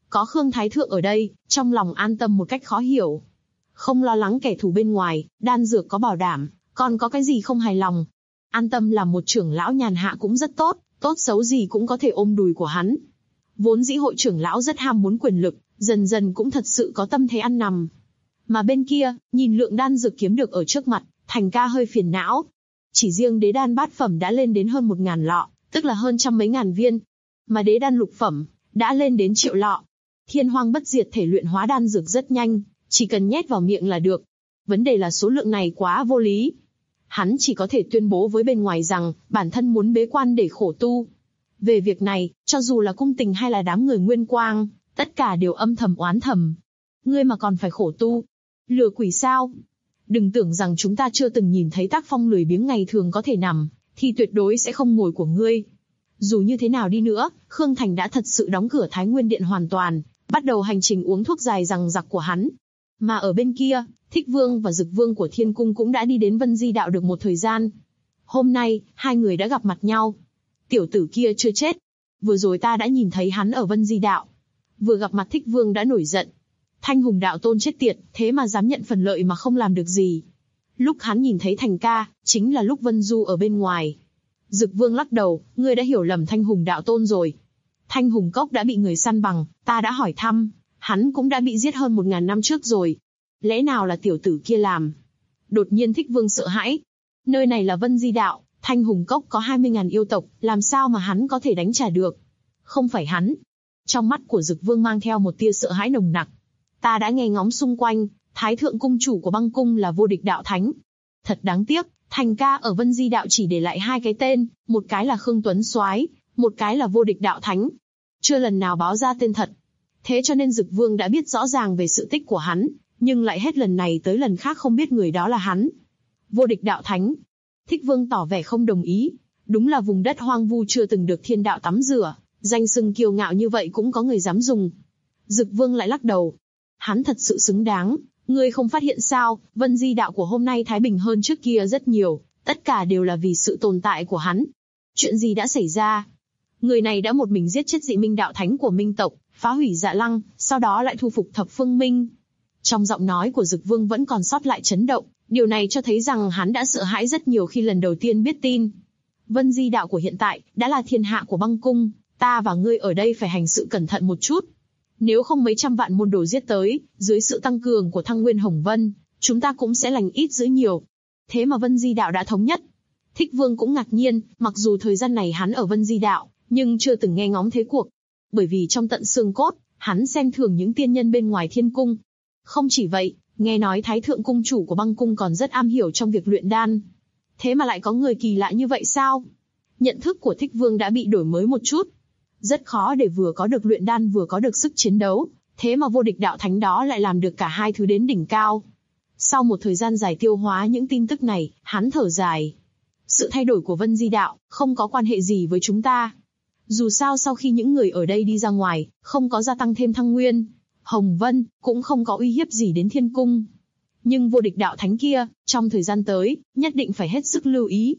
Có Khương Thái Thượng ở đây, trong lòng an tâm một cách khó hiểu. Không lo lắng kẻ thù bên ngoài, đan dược có bảo đảm, còn có cái gì không hài lòng. An tâm làm một trưởng lão nhàn hạ cũng rất tốt, tốt xấu gì cũng có thể ôm đùi của hắn. Vốn dĩ hội trưởng lão rất ham muốn quyền lực, dần dần cũng thật sự có tâm thế ăn nằm. Mà bên kia, nhìn lượng đan dược kiếm được ở trước mặt, Thành ca hơi phiền não. Chỉ riêng đế đan bát phẩm đã lên đến hơn 1000 lọ, tức là hơn trăm mấy ngàn viên. Mà đế đan lục phẩm, đã lên đến triệu lọ. Thiên hoang bất diệt thể luyện hóa đan dược rất nhanh, chỉ cần nhét vào miệng là được. Vấn đề là số lượng này quá vô lý. Hắn chỉ có thể tuyên bố với bên ngoài rằng, bản thân muốn bế quan để khổ tu. Về việc này, cho dù là cung tình hay là đám người Nguyên Quang, tất cả đều âm thầm oán thầm. Ngươi mà còn phải khổ tu. Lừa quỷ sao? Đừng tưởng rằng chúng ta chưa từng nhìn thấy tác phong lười biếng ngày thường có thể nằm, thì tuyệt đối sẽ không ngồi của ngươi. Dù như thế nào đi nữa, Khương Thành đã thật sự đóng cửa Thái Nguyên Điện hoàn toàn, bắt đầu hành trình uống thuốc dài dằng dặc của hắn. Mà ở bên kia, Thích Vương và Dực Vương của Thiên Cung cũng đã đi đến Vân Di Đạo được một thời gian. Hôm nay, hai người đã gặp mặt nhau. Tiểu tử kia chưa chết. Vừa rồi ta đã nhìn thấy hắn ở Vân Di Đạo. Vừa gặp mặt Thích Vương đã nổi giận. Thanh Hùng đạo tôn chết tiệt, thế mà dám nhận phần lợi mà không làm được gì. Lúc hắn nhìn thấy Thành ca, chính là lúc Vân Du ở bên ngoài. Dực Vương lắc đầu, ngươi đã hiểu lầm Thanh Hùng đạo tôn rồi. Thanh Hùng Cốc đã bị người săn bằng, ta đã hỏi thăm, hắn cũng đã bị giết hơn 1000 năm trước rồi. Lẽ nào là tiểu tử kia làm? Đột nhiên Thích Vương sợ hãi. Nơi này là Vân Di Đạo, Thanh Hùng Cốc có 20.000 yêu tộc, làm sao mà hắn có thể đánh trả được? Không phải hắn. Trong mắt của Dực Vương mang theo một tia sợ hãi nồng nặc. Ta đã nghe ngóng xung quanh, Thái Thượng Cung chủ của băng cung là Vô Địch Đạo Thánh. Thật đáng tiếc, Thành ca ở Vân Di Đạo chỉ để lại 2 cái tên, một cái là Khương Tuấn Soái, một cái là Vô Địch Đạo Thánh. Chưa lần nào báo ra tên thật. Thế cho nên Dực Vương đã biết rõ ràng về sự tích của hắn, nhưng lại hết lần này tới lần khác không biết người đó là hắn. Vô Địch Đạo Thánh. Thích Vương tỏ vẻ không đồng ý. Đúng là vùng đất hoang vu chưa từng được thiên đạo tắm rửa, danh xưng kiêu ngạo như vậy cũng có người dám dùng. Dực Vương lại lắc đầu. Hắn thật sự xứng đáng, ngươi không phát hiện sao, Vân Di Đạo của hôm nay thái bình hơn trước kia rất nhiều, tất cả đều là vì sự tồn tại của hắn. Chuyện gì đã xảy ra? Người này đã một mình giết chết Dị Minh Đạo Thánh của Minh tộc, phá hủy Dạ Lăng, sau đó lại thu phục Thập Phương Minh. Trong giọng nói của Dực Vương vẫn còn sót lại chấn động, điều này cho thấy rằng hắn đã sợ hãi rất nhiều khi lần đầu tiên biết tin. Vân Di Đạo của hiện tại, đã là thiên hạ của băng cung, ta và ngươi ở đây phải hành sự cẩn thận một chút. Nếu không mấy trăm vạn môn đồ giết tới, dưới sự tăng cường của Thăng Nguyên Hồng Vân, chúng ta cũng sẽ lành ít dữ nhiều. Thế mà Vân Di Đạo đã thống nhất. Thích Vương cũng ngạc nhiên, mặc dù thời gian này hắn ở Vân Di Đạo, nhưng chưa từng nghe ngóng thế cuộc. Bởi vì trong tận xương cốt, hắn xem thường những tiên nhân bên ngoài thiên cung. Không chỉ vậy, nghe nói Thái Thượng Cung chủ của băng cung còn rất am hiểu trong việc luyện đan. Thế mà lại có người kỳ lạ như vậy sao? Nhận thức của Thích Vương đã bị đổi mới một chút. Rất khó để vừa có được luyện đan vừa có được sức chiến đấu, thế mà Vô Địch Đạo Thánh đó lại làm được cả hai thứ đến đỉnh cao. Sau một thời gian dài tiêu hóa những tin tức này, hắn thở dài. Sự thay đổi của Vân Di Đạo không có quan hệ gì với chúng ta. Dù sao sau khi những người ở đây đi ra ngoài, không có gia tăng thêm Thăng Nguyên, Hồng Vân, cũng không có uy hiếp gì đến thiên cung. Nhưng Vô Địch Đạo Thánh kia, trong thời gian tới, nhất định phải hết sức lưu ý.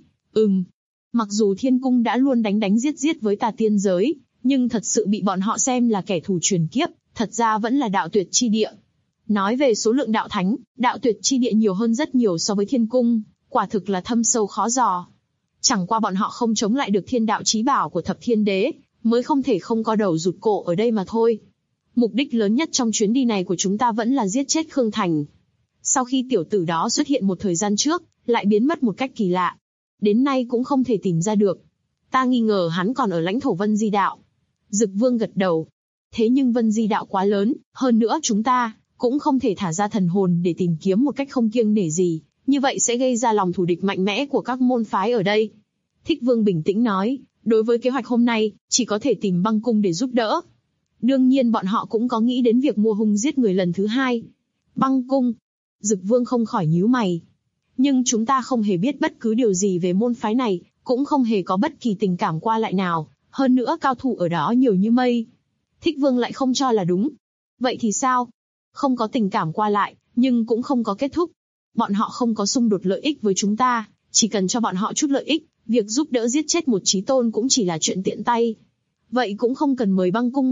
Mặc dù thiên cung đã luôn đánh giết với tà tiên giới, nhưng thật sự bị bọn họ xem là kẻ thù truyền kiếp, thật ra vẫn là đạo tuyệt chi địa. Nói về số lượng đạo thánh, đạo tuyệt chi địa nhiều hơn rất nhiều so với thiên cung, quả thực là thâm sâu khó dò. Chẳng qua bọn họ không chống lại được thiên đạo chí bảo của Thập Thiên Đế, mới không thể không co đầu rụt cổ ở đây mà thôi. Mục đích lớn nhất trong chuyến đi này của chúng ta vẫn là giết chết Khương Thành. Sau khi tiểu tử đó xuất hiện một thời gian trước, lại biến mất một cách kỳ lạ. Đến nay cũng không thể tìm ra được. Ta nghi ngờ hắn còn ở lãnh thổ Vân Di Đạo. Dực Vương gật đầu. Thế nhưng Vân Di Đạo quá lớn, hơn nữa chúng ta cũng không thể thả ra thần hồn để tìm kiếm một cách không kiêng nể gì, như vậy sẽ gây ra lòng thù địch mạnh mẽ của các môn phái ở đây. Thích Vương bình tĩnh nói, đối với kế hoạch hôm nay, chỉ có thể tìm băng cung để giúp đỡ. Đương nhiên bọn họ cũng có nghĩ đến việc mua hung giết người lần thứ hai. Băng cung. Dực Vương không khỏi nhíu mày. Nhưng chúng ta không hề biết bất cứ điều gì về môn phái này, cũng không hề có bất kỳ tình cảm qua lại nào, hơn nữa cao thủ ở đó nhiều như mây. Thích Vương lại không cho là đúng. Vậy thì sao? Không có tình cảm qua lại, nhưng cũng không có kết thúc. Bọn họ không có xung đột lợi ích với chúng ta, chỉ cần cho bọn họ chút lợi ích, việc giúp đỡ giết chết một chí tôn cũng chỉ là chuyện tiện tay. Vậy cũng không cần mời băng cung mà,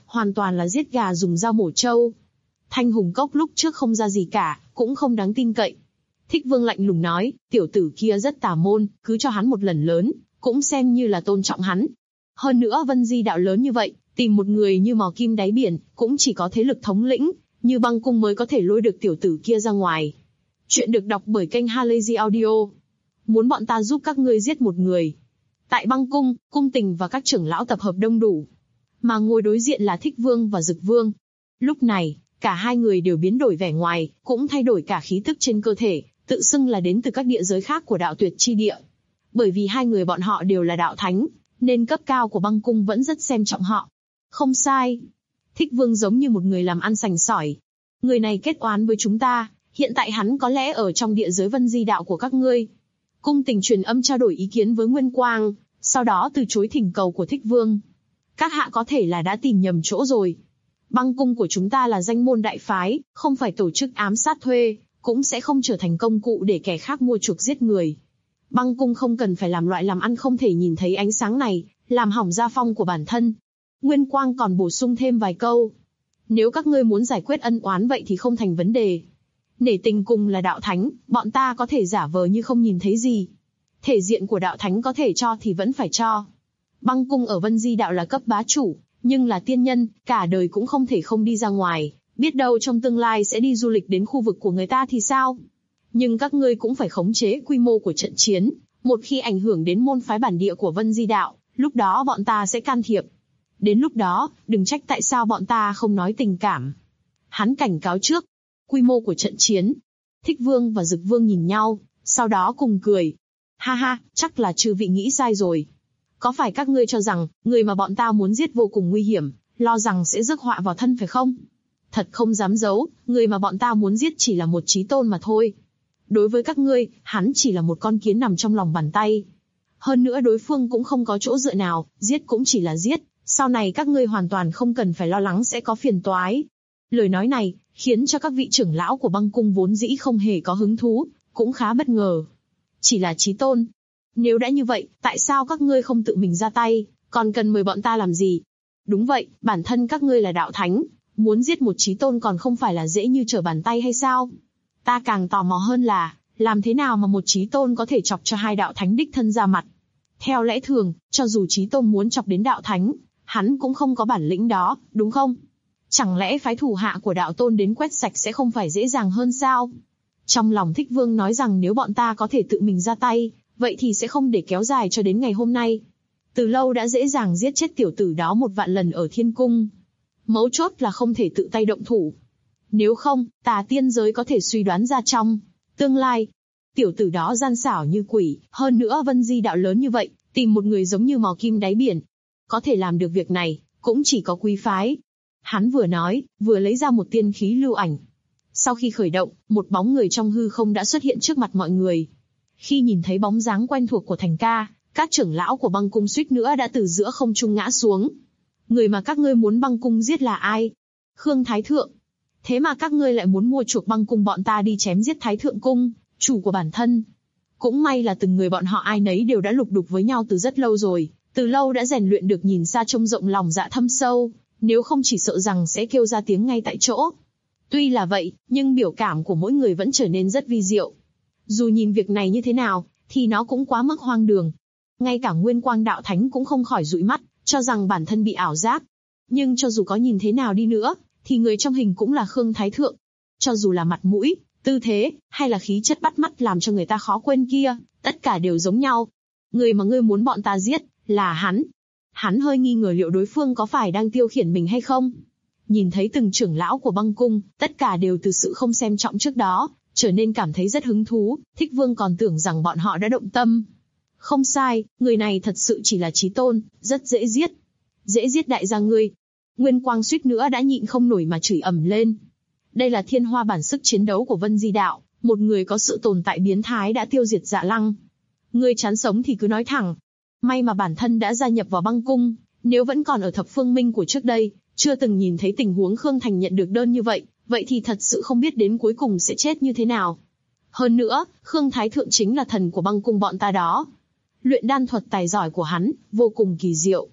hoàn toàn là giết gà dùng dao mổ trâu. Thanh hùng cốc lúc trước không ra gì cả, cũng không đáng tin cậy. Thích Vương lạnh lùng nói, tiểu tử kia rất tà môn, cứ cho hắn một lần lớn, cũng xem như là tôn trọng hắn. Hơn nữa Vân Di đạo lớn như vậy, tìm một người như mò kim đáy biển, cũng chỉ có thế lực thống lĩnh, như Băng Cung mới có thể lôi được tiểu tử kia ra ngoài. Chuyện được đọc bởi kênh Halazy Audio. Muốn bọn ta giúp các ngươi giết một người. Tại Băng Cung, Cung Tình và các trưởng lão tập hợp đông đủ. Mà ngồi đối diện là Thích Vương và Dực Vương. Lúc này, cả hai người đều biến đổi vẻ ngoài, cũng thay đổi cả khí tức trên cơ thể, tự xưng là đến từ các địa giới khác của đạo tuyệt chi địa. Bởi vì hai người bọn họ đều là đạo thánh, nên cấp cao của Băng Cung vẫn rất xem trọng họ. Không sai. Thích Vương giống như một người làm ăn sành sỏi. Người này kết oán với chúng ta, hiện tại hắn có lẽ ở trong địa giới Vân Di đạo của các ngươi. Cung Tình truyền âm trao đổi ý kiến với Nguyên Quang, sau đó từ chối thỉnh cầu của Thích Vương. Các hạ có thể là đã tìm nhầm chỗ rồi. Băng Cung của chúng ta là danh môn đại phái, không phải tổ chức ám sát thuê, cũng sẽ không trở thành công cụ để kẻ khác mua chuộc giết người. Băng Cung không cần phải làm loại làm ăn không thể nhìn thấy ánh sáng này, làm hỏng gia phong của bản thân. Nguyên Quang còn bổ sung thêm vài câu. Nếu các ngươi muốn giải quyết ân oán vậy thì không thành vấn đề. Nể tình cùng là đạo thánh, bọn ta có thể giả vờ như không nhìn thấy gì. Thể diện của đạo thánh có thể cho thì vẫn phải cho. Băng Cung ở Vân Di đạo là cấp bá chủ, nhưng là tiên nhân, cả đời cũng không thể không đi ra ngoài, biết đâu trong tương lai sẽ đi du lịch đến khu vực của người ta thì sao? Nhưng các ngươi cũng phải khống chế quy mô của trận chiến, một khi ảnh hưởng đến môn phái bản địa của Vân Di đạo, lúc đó bọn ta sẽ can thiệp. Đến lúc đó, đừng trách tại sao bọn ta không nói tình cảm. Hắn cảnh cáo trước. Quy mô của trận chiến. Thích Vương và Dực Vương nhìn nhau, sau đó cùng cười. Ha ha, chắc là chư vị nghĩ sai rồi. Có phải các ngươi cho rằng, người mà bọn ta muốn giết vô cùng nguy hiểm, lo rằng sẽ rước họa vào thân phải không? Thật không dám giấu, người mà bọn ta muốn giết chỉ là một chí tôn mà thôi. Đối với các ngươi, hắn chỉ là một con kiến nằm trong lòng bàn tay. Hơn nữa đối phương cũng không có chỗ dựa nào, giết cũng chỉ là giết, sau này các ngươi hoàn toàn không cần phải lo lắng sẽ có phiền toái. Lời nói này, khiến cho các vị trưởng lão của Băng Cung vốn dĩ không hề có hứng thú, cũng khá bất ngờ. Chỉ là chí tôn. Nếu đã như vậy, tại sao các ngươi không tự mình ra tay, còn cần mời bọn ta làm gì? Đúng vậy, bản thân các ngươi là đạo thánh, muốn giết một chí tôn còn không phải là dễ như trở bàn tay hay sao? Ta càng tò mò hơn là, làm thế nào mà một chí tôn có thể chọc cho hai đạo thánh đích thân ra mặt? Theo lẽ thường, cho dù chí tôn muốn chọc đến đạo thánh, hắn cũng không có bản lĩnh đó, đúng không? Chẳng lẽ phái thủ hạ của đạo tôn đến quét sạch sẽ không phải dễ dàng hơn sao? Trong lòng Thích Vương nói rằng nếu bọn ta có thể tự mình ra tay, vậy thì sẽ không để kéo dài cho đến ngày hôm nay. Từ lâu đã dễ dàng giết chết tiểu tử đó 1.000 lần ở thiên cung. Mấu chốt là không thể tự tay động thủ. Nếu không, tà tiên giới có thể suy đoán ra trong tương lai. Tiểu tử đó gian xảo như quỷ, hơn nữa Vân Di đạo lớn như vậy, tìm một người giống như mò kim đáy biển. Có thể làm được việc này, cũng chỉ có quý phái. Hắn vừa nói, vừa lấy ra một tiên khí lưu ảnh. Sau khi khởi động, một bóng người trong hư không đã xuất hiện trước mặt mọi người. Khi nhìn thấy bóng dáng quen thuộc của Thành Ca, các trưởng lão của Băng Cung suýt nữa đã từ giữa không trung ngã xuống. Người mà các ngươi muốn Băng Cung giết là ai? Khương Thái Thượng. Thế mà các ngươi lại muốn mua chuộc Băng Cung bọn ta đi chém giết Thái Thượng Cung, chủ của bản thân. Cũng may là từng người bọn họ ai nấy đều đã lục đục với nhau từ rất lâu rồi, từ lâu đã rèn luyện được nhìn xa trông rộng lòng dạ thâm sâu, nếu không chỉ sợ rằng sẽ kêu ra tiếng ngay tại chỗ. Tuy là vậy, nhưng biểu cảm của mỗi người vẫn trở nên rất vi diệu. Dù nhìn việc này như thế nào, thì nó cũng quá mức hoang đường. Ngay cả Nguyên Quang đạo thánh cũng không khỏi dụi mắt, cho rằng bản thân bị ảo giác. Nhưng cho dù có nhìn thế nào đi nữa, thì người trong hình cũng là Khương Thái Thượng. Cho dù là mặt mũi, tư thế, hay là khí chất bắt mắt làm cho người ta khó quên kia, tất cả đều giống nhau. Người mà ngươi muốn bọn ta giết, là hắn. Hắn hơi nghi ngờ liệu đối phương có phải đang tiêu khiển mình hay không. Nhìn thấy từng trưởng lão của Băng Cung, tất cả đều từ sự không xem trọng trước đó, trở nên cảm thấy rất hứng thú. Thích Vương còn tưởng rằng bọn họ đã động tâm. Không sai, người này thật sự chỉ là chí tôn, rất dễ giết. Dễ giết đại gia ngươi. Nguyên Quang suýt nữa đã nhịn không nổi mà chửi ầm lên. Đây là thiên hoa bản sức chiến đấu của Vân Di đạo, một người có sự tồn tại biến thái đã tiêu diệt Dạ Lăng. Ngươi chán sống thì cứ nói thẳng. May mà bản thân đã gia nhập vào Băng Cung, nếu vẫn còn ở Thập Phương Minh của trước đây, chưa từng nhìn thấy tình huống Khương Thành nhận được đơn như vậy, vậy thì thật sự không biết đến cuối cùng sẽ chết như thế nào. Hơn nữa, Khương Thái Thượng chính là thần của Băng Cung bọn ta đó. Luyện đan thuật tài giỏi của hắn, vô cùng kỳ diệu.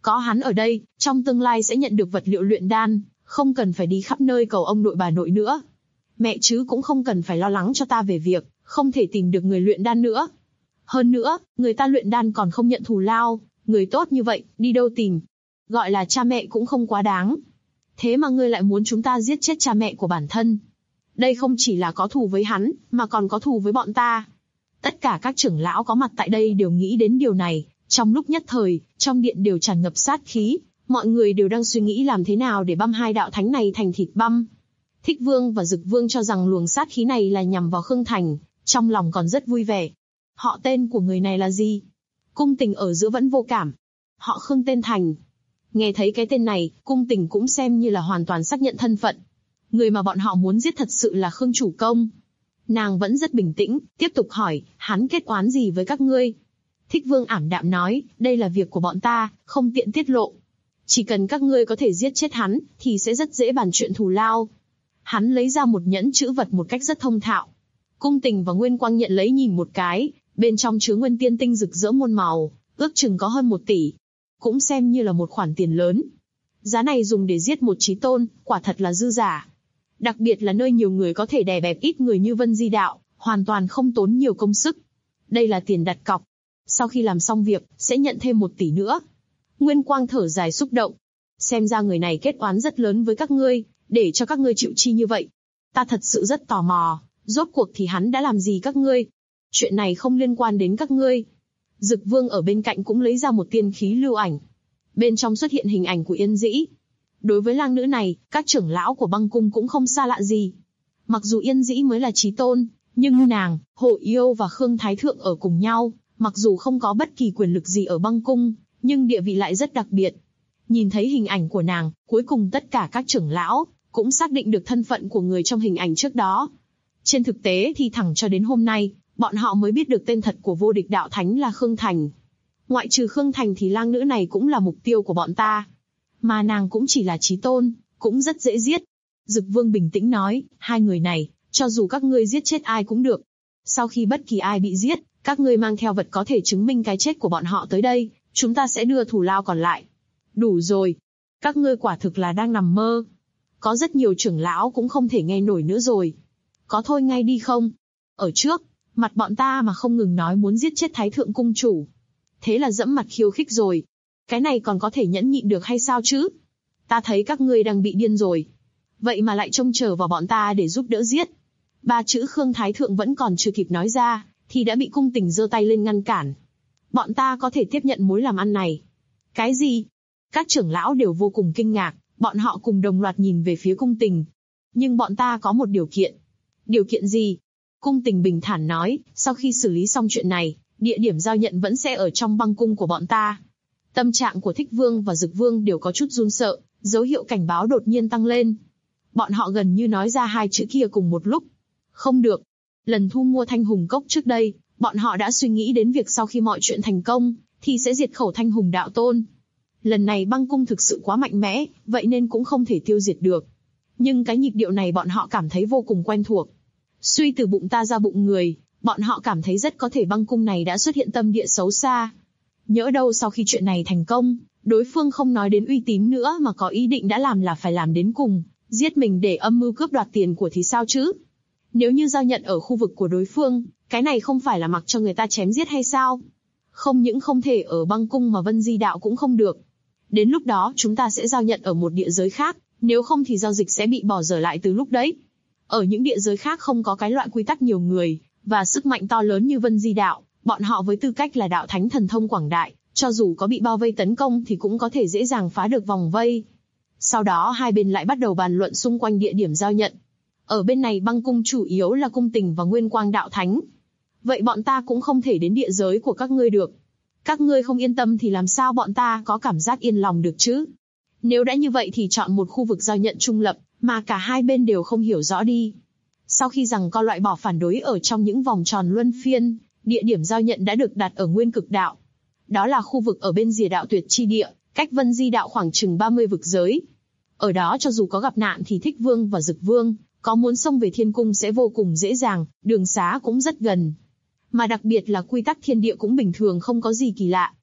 Có hắn ở đây, trong tương lai sẽ nhận được vật liệu luyện đan, không cần phải đi khắp nơi cầu ông nội bà nội nữa. Mẹ chứ cũng không cần phải lo lắng cho ta về việc không thể tìm được người luyện đan nữa. Hơn nữa, người ta luyện đan còn không nhận thù lao, người tốt như vậy, đi đâu tìm? Gọi là cha mẹ cũng không quá đáng. Thế mà ngươi lại muốn chúng ta giết chết cha mẹ của bản thân. Đây không chỉ là có thù với hắn, mà còn có thù với bọn ta. Tất cả các trưởng lão có mặt tại đây đều nghĩ đến điều này, trong lúc nhất thời, trong điện đều tràn ngập sát khí, mọi người đều đang suy nghĩ làm thế nào để băm hai đạo thánh này thành thịt băm. Thích Vương và Dực Vương cho rằng luồng sát khí này là nhằm vào Khương Thành, trong lòng còn rất vui vẻ. Họ tên của người này là gì? Cung Tình ở giữa vẫn vô cảm. Họ Khương tên Thành. Nghe thấy cái tên này, Cung Tình cũng xem như là hoàn toàn xác nhận thân phận. Người mà bọn họ muốn giết thật sự là Khương chủ công. Nàng vẫn rất bình tĩnh, tiếp tục hỏi, hắn kết oán gì với các ngươi? Thích Vương ảm đạm nói, đây là việc của bọn ta, không tiện tiết lộ. Chỉ cần các ngươi có thể giết chết hắn, thì sẽ rất dễ bàn chuyện thù lao. Hắn lấy ra một nhẫn chữ vật một cách rất thông thạo. Cung Tình và Nguyên Quang nhận lấy nhìn một cái, bên trong chứa nguyên tiên tinh rực rỡ muôn màu, ước chừng có hơn 1 tỷ. Cũng xem như là một khoản tiền lớn. Giá này dùng để giết một chí tôn, quả thật là dư giả. Đặc biệt là nơi nhiều người có thể đè bẹp ít người như Vân Di Đạo, hoàn toàn không tốn nhiều công sức. Đây là tiền đặt cọc. Sau khi làm xong việc, sẽ nhận thêm 1 tỷ nữa. Nguyên Quang thở dài xúc động. Xem ra người này kết oán rất lớn với các ngươi, để cho các ngươi chịu chi như vậy. Ta thật sự rất tò mò, rốt cuộc thì hắn đã làm gì các ngươi? Chuyện này không liên quan đến các ngươi. Dực Vương ở bên cạnh cũng lấy ra một tiên khí lưu ảnh. Bên trong xuất hiện hình ảnh của Yên Dĩ. Đối với lang nữ này, các trưởng lão của băng cung cũng không xa lạ gì. Mặc dù Yên Dĩ mới là chí tôn, nhưng nàng, Hồ Yêu và Khương Thái Thượng ở cùng nhau, mặc dù không có bất kỳ quyền lực gì ở băng cung, nhưng địa vị lại rất đặc biệt. Nhìn thấy hình ảnh của nàng, cuối cùng tất cả các trưởng lão cũng xác định được thân phận của người trong hình ảnh trước đó. Trên thực tế thì thẳng cho đến hôm nay, bọn họ mới biết được tên thật của vô địch đạo thánh là Khương Thành. Ngoại trừ Khương Thành thì lang nữ này cũng là mục tiêu của bọn ta. Mà nàng cũng chỉ là chí tôn, cũng rất dễ giết. Dực Vương bình tĩnh nói, hai người này, cho dù các ngươi giết chết ai cũng được. Sau khi bất kỳ ai bị giết, các ngươi mang theo vật có thể chứng minh cái chết của bọn họ tới đây, chúng ta sẽ đưa thù lao còn lại. Đủ rồi. Các ngươi quả thực là đang nằm mơ. Có rất nhiều trưởng lão cũng không thể nghe nổi nữa rồi. Có thôi ngay đi không? Ở trước, mặt bọn ta mà không ngừng nói muốn giết chết Thái Thượng cung chủ. Thế là dẫm mặt khiêu khích rồi. Cái này còn có thể nhẫn nhịn được hay sao chứ? Ta thấy các ngươi đang bị điên rồi. Vậy mà lại trông chờ vào bọn ta để giúp đỡ giết. 3 chữ Khương Thái Thượng vẫn còn chưa kịp nói ra, thì đã bị Cung Tình giơ tay lên ngăn cản. Bọn ta có thể tiếp nhận mối làm ăn này. Cái gì? Các trưởng lão đều vô cùng kinh ngạc, bọn họ cùng đồng loạt nhìn về phía Cung Tình. Nhưng bọn ta có một điều kiện. Điều kiện gì? Cung Tình bình thản nói, sau khi xử lý xong chuyện này, địa điểm giao nhận vẫn sẽ ở trong băng cung của bọn ta. Tâm trạng của Thích Vương và Dực Vương đều có chút run sợ, dấu hiệu cảnh báo đột nhiên tăng lên. Bọn họ gần như nói ra 2 chữ kia cùng một lúc. Không được. Lần thu mua Thanh Hùng Cốc trước đây, bọn họ đã suy nghĩ đến việc sau khi mọi chuyện thành công, thì sẽ diệt khẩu Thanh Hùng đạo tôn. Lần này băng cung thực sự quá mạnh mẽ, vậy nên cũng không thể tiêu diệt được. Nhưng cái nhịp điệu này bọn họ cảm thấy vô cùng quen thuộc. Suy từ bụng ta ra bụng người, bọn họ cảm thấy rất có thể băng cung này đã xuất hiện tâm địa xấu xa. Nhỡ đâu sau khi chuyện này thành công, đối phương không nói đến uy tín nữa mà có ý định đã làm là phải làm đến cùng, giết mình để âm mưu cướp đoạt tiền của thì sao chứ? Nếu như giao nhận ở khu vực của đối phương, cái này không phải là mặc cho người ta chém giết hay sao? Không những không thể ở băng cung mà Vân Di Đạo cũng không được. Đến lúc đó chúng ta sẽ giao nhận ở một địa giới khác, nếu không thì giao dịch sẽ bị bỏ dở lại từ lúc đấy. Ở những địa giới khác không có cái loại quy tắc nhiều người, và sức mạnh to lớn như Vân Di Đạo, bọn họ với tư cách là đạo thánh thần thông quảng đại, cho dù có bị bao vây tấn công thì cũng có thể dễ dàng phá được vòng vây. Sau đó hai bên lại bắt đầu bàn luận xung quanh địa điểm giao nhận. Ở bên này băng cung chủ yếu là Cung Tình và Nguyên Quang đạo thánh. Vậy bọn ta cũng không thể đến địa giới của các ngươi được. Các ngươi không yên tâm thì làm sao bọn ta có cảm giác yên lòng được chứ? Nếu đã như vậy thì chọn một khu vực giao nhận trung lập, mà cả hai bên đều không hiểu rõ đi. Sau khi giằng co loại bỏ phản đối ở trong những vòng tròn luân phiên, địa điểm giao nhận đã được đặt ở Nguyên Cực Đạo. Đó là khu vực ở bên rìa đạo tuyệt chi địa, cách Vân Di Đạo khoảng chừng 30 vực giới. Ở đó cho dù có gặp nạn thì Thích Vương và Dực Vương, có muốn xông về thiên cung sẽ vô cùng dễ dàng, đường xá cũng rất gần. Mà đặc biệt là quy tắc thiên địa cũng bình thường không có gì kỳ lạ,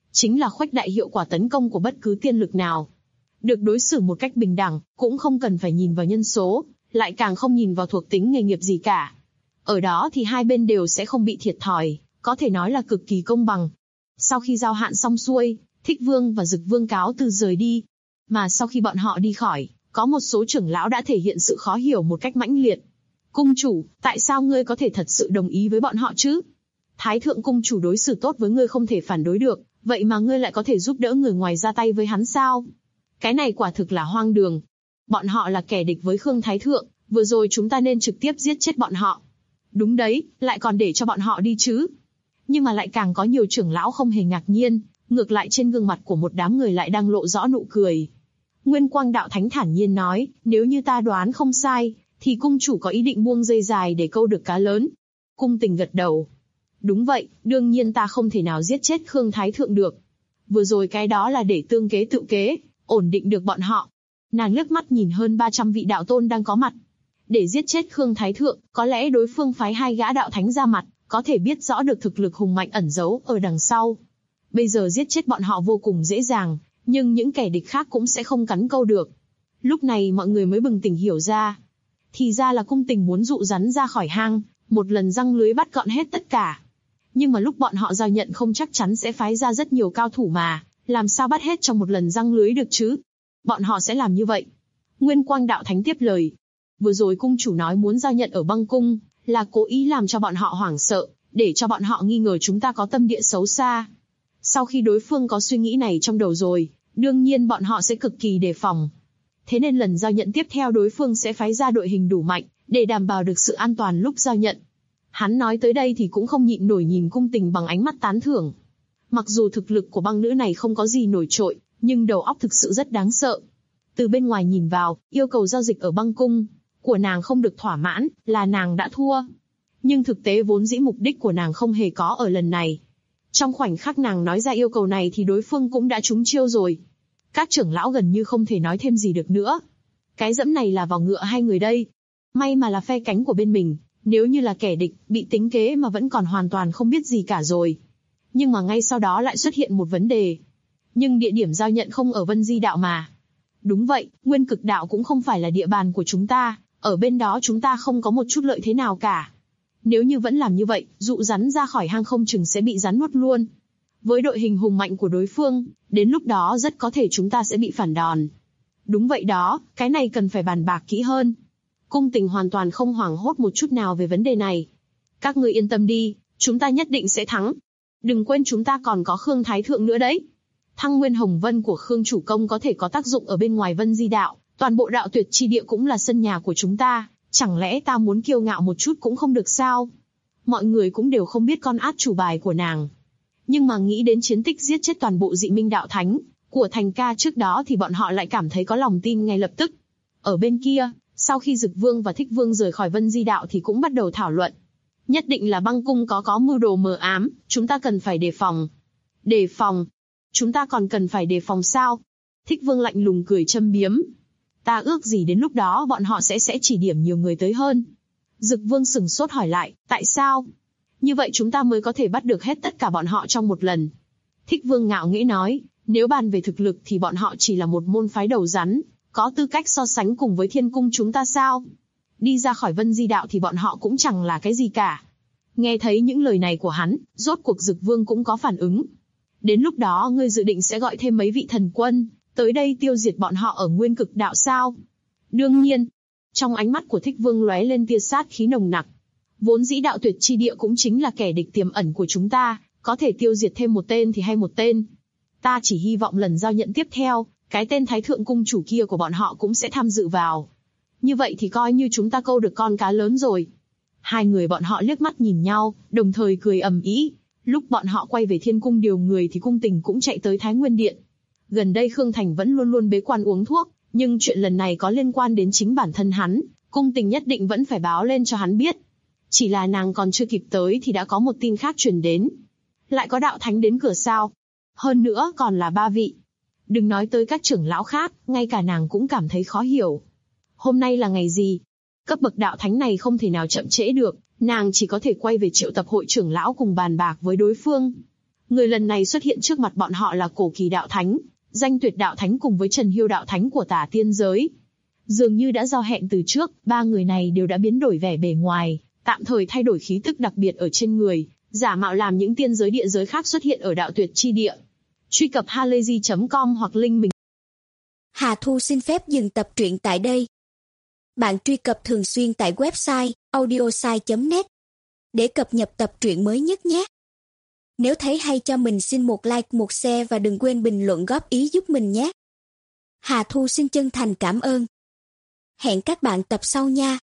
chính là khuếch đại hiệu quả tấn công của bất cứ tiên lực nào. Được đối xử một cách bình đẳng, cũng không cần phải nhìn vào nhân số, lại càng không nhìn vào thuộc tính nghề nghiệp gì cả. Ở đó thì hai bên đều sẽ không bị thiệt thòi, có thể nói là cực kỳ công bằng. Sau khi giao hạn xong xuôi, Thích Vương và Dực Vương cáo từ rời đi. Mà sau khi bọn họ đi khỏi, có một số trưởng lão đã thể hiện sự khó hiểu một cách mãnh liệt. Cung chủ, tại sao ngươi có thể thật sự đồng ý với bọn họ chứ? Thái thượng cung chủ đối xử tốt với ngươi không thể phản đối được, vậy mà ngươi lại có thể giúp đỡ người ngoài ra tay với hắn sao? Cái này quả thực là hoang đường. Bọn họ là kẻ địch với Khương Thái thượng, vừa rồi chúng ta nên trực tiếp giết chết bọn họ. Đúng đấy, lại còn để cho bọn họ đi chứ? Nhưng mà lại càng có nhiều trưởng lão không hề ngạc nhiên, ngược lại trên gương mặt của một đám người lại đang lộ rõ nụ cười. Nguyên Quang Đạo Thánh thản nhiên nói, nếu như ta đoán không sai, thì cung chủ có ý định buông dây dài để câu được cá lớn. Cung Tình gật đầu. Đúng vậy, đương nhiên ta không thể nào giết chết Khương Thái thượng được. Vừa rồi cái đó là để tương kế tự kế, ổn định được bọn họ. Nàng liếc mắt nhìn hơn 300 vị đạo tôn đang có mặt. Để giết chết Khương Thái thượng, có lẽ đối phương phái 2 gã đạo thánh ra mặt, có thể biết rõ được thực lực hùng mạnh ẩn giấu ở đằng sau. Bây giờ giết chết bọn họ vô cùng dễ dàng, nhưng những kẻ địch khác cũng sẽ không cắn câu được. Lúc này mọi người mới bừng tỉnh hiểu ra. Thì ra là Cung Tình muốn dụ rắn ra khỏi hang, một lần giăng lưới bắt gọn hết tất cả. Nhưng mà lúc bọn họ giao nhận không chắc chắn sẽ phái ra rất nhiều cao thủ mà, làm sao bắt hết trong một lần giăng lưới được chứ? Bọn họ sẽ làm như vậy. Nguyên Quang Đạo Thánh tiếp lời. Vừa rồi cung chủ nói muốn giao nhận ở băng cung, là cố ý làm cho bọn họ hoảng sợ, để cho bọn họ nghi ngờ chúng ta có tâm địa xấu xa. Sau khi đối phương có suy nghĩ này trong đầu rồi, đương nhiên bọn họ sẽ cực kỳ đề phòng. Thế nên lần giao nhận tiếp theo đối phương sẽ phái ra đội hình đủ mạnh, để đảm bảo được sự an toàn lúc giao nhận. Hắn nói tới đây thì cũng không nhịn nổi nhìn Cung Tình bằng ánh mắt tán thưởng. Mặc dù thực lực của băng nữ này không có gì nổi trội, nhưng đầu óc thực sự rất đáng sợ. Từ bên ngoài nhìn vào, yêu cầu giao dịch ở băng cung của nàng không được thỏa mãn, là nàng đã thua. Nhưng thực tế vốn dĩ mục đích của nàng không hề có ở lần này. Trong khoảnh khắc nàng nói ra yêu cầu này thì đối phương cũng đã trúng chiêu rồi. Các trưởng lão gần như không thể nói thêm gì được nữa. Cái dẫm này là vào ngựa hai người đây. May mà là phe cánh của bên mình, nếu như là kẻ địch, bị tính kế mà vẫn còn hoàn toàn không biết gì cả rồi. Nhưng mà ngay sau đó lại xuất hiện một vấn đề. Nhưng địa điểm giao nhận không ở Vân Di Đạo mà. Đúng vậy, Nguyên Cực Đạo cũng không phải là địa bàn của chúng ta, ở bên đó chúng ta không có một chút lợi thế nào cả. Nếu như vẫn làm như vậy, dụ rắn ra khỏi hang không chừng sẽ bị rắn nuốt luôn. Với đội hình hùng mạnh của đối phương, đến lúc đó rất có thể chúng ta sẽ bị phản đòn. Đúng vậy đó, cái này cần phải bàn bạc kỹ hơn. Cung Tình hoàn toàn không hoảng hốt một chút nào về vấn đề này. Các ngươi yên tâm đi, chúng ta nhất định sẽ thắng. Đừng quên chúng ta còn có Khương Thái thượng nữa đấy. Thăng Nguyên Hồng Vân của Khương chủ công có thể có tác dụng ở bên ngoài Vân Di Đạo, toàn bộ đạo tuyệt chi địa cũng là sân nhà của chúng ta, chẳng lẽ ta muốn kiêu ngạo một chút cũng không được sao? Mọi người cũng đều không biết con át chủ bài của nàng. Nhưng mà nghĩ đến chiến tích giết chết toàn bộ dị minh đạo thánh của Thành Ca trước đó thì bọn họ lại cảm thấy có lòng tin ngay lập tức. Ở bên kia, sau khi Dực Vương và Thích Vương rời khỏi Vân Di Đạo thì cũng bắt đầu thảo luận. Nhất định là băng cung có mưu đồ mờ ám, chúng ta cần phải đề phòng. Đề phòng? Chúng ta còn cần phải đề phòng sao? Thích Vương lạnh lùng cười châm biếm. Ta ước gì đến lúc đó bọn họ sẽ chỉ điểm nhiều người tới hơn. Dực Vương sửng sốt hỏi lại, tại sao? Như vậy chúng ta mới có thể bắt được hết tất cả bọn họ trong một lần. Thích Vương ngạo nghễ nói, nếu bàn về thực lực thì bọn họ chỉ là một môn phái đầu rắn, có tư cách so sánh cùng với thiên cung chúng ta sao? Đi ra khỏi Vân Di Đạo thì bọn họ cũng chẳng là cái gì cả. Nghe thấy những lời này của hắn, rốt cuộc Dực Vương cũng có phản ứng. Đến lúc đó ngươi dự định sẽ gọi thêm mấy vị thần quân tới đây tiêu diệt bọn họ ở Nguyên Cực Đạo sao? Đương nhiên. Trong ánh mắt của Thích Vương lóe lên tia sát khí nồng nặc. Vốn dĩ đạo tuyệt chi địa cũng chính là kẻ địch tiềm ẩn của chúng ta, có thể tiêu diệt thêm một tên thì hay một tên. Ta chỉ hy vọng lần giao nhận tiếp theo, cái tên Thái Thượng Cung chủ kia của bọn họ cũng sẽ tham dự vào. Như vậy thì coi như chúng ta câu được con cá lớn rồi. Hai người bọn họ liếc mắt nhìn nhau, đồng thời cười ầm ĩ. Lúc bọn họ quay về Thiên Cung điều người thì Cung Tình cũng chạy tới Thái Nguyên Điện. Gần đây Khương Thành vẫn luôn luôn bế quan uống thuốc, nhưng chuyện lần này có liên quan đến chính bản thân hắn, Cung Tình nhất định vẫn phải báo lên cho hắn biết. Chỉ là nàng còn chưa kịp tới thì đã có một tin khác truyền đến. Lại có đạo thánh đến cửa sao? Hơn nữa còn là 3 vị. Đừng nói tới các trưởng lão khác, ngay cả nàng cũng cảm thấy khó hiểu. Hôm nay là ngày gì? Cấp bậc đạo thánh này không thể nào chậm trễ được, nàng chỉ có thể quay về triệu tập hội trưởng lão cùng bàn bạc với đối phương. Người lần này xuất hiện trước mặt bọn họ là Cổ Kỳ Đạo Thánh, Danh Tuyệt Đạo Thánh cùng với Trần Hiêu Đạo Thánh của Tả Tiên Giới. Dường như đã giao hẹn từ trước, ba người này đều đã biến đổi vẻ bề ngoài, tạm thời thay đổi khí tức đặc biệt ở trên người, giả mạo làm những tiên giới địa giới khác xuất hiện ở Đạo Tuyệt chi địa. Truy cập halayzi.com hoặc link mình. Hà Thu xin phép dừng tập truyện tại đây. Bạn truy cập thường xuyên tại website audiosai.net để cập nhật tập truyện mới nhất nhé. Nếu thấy hay cho mình xin một like, một share và đừng quên bình luận góp ý giúp mình nhé. Hà Thu xin chân thành cảm ơn. Hẹn các bạn tập sau nha.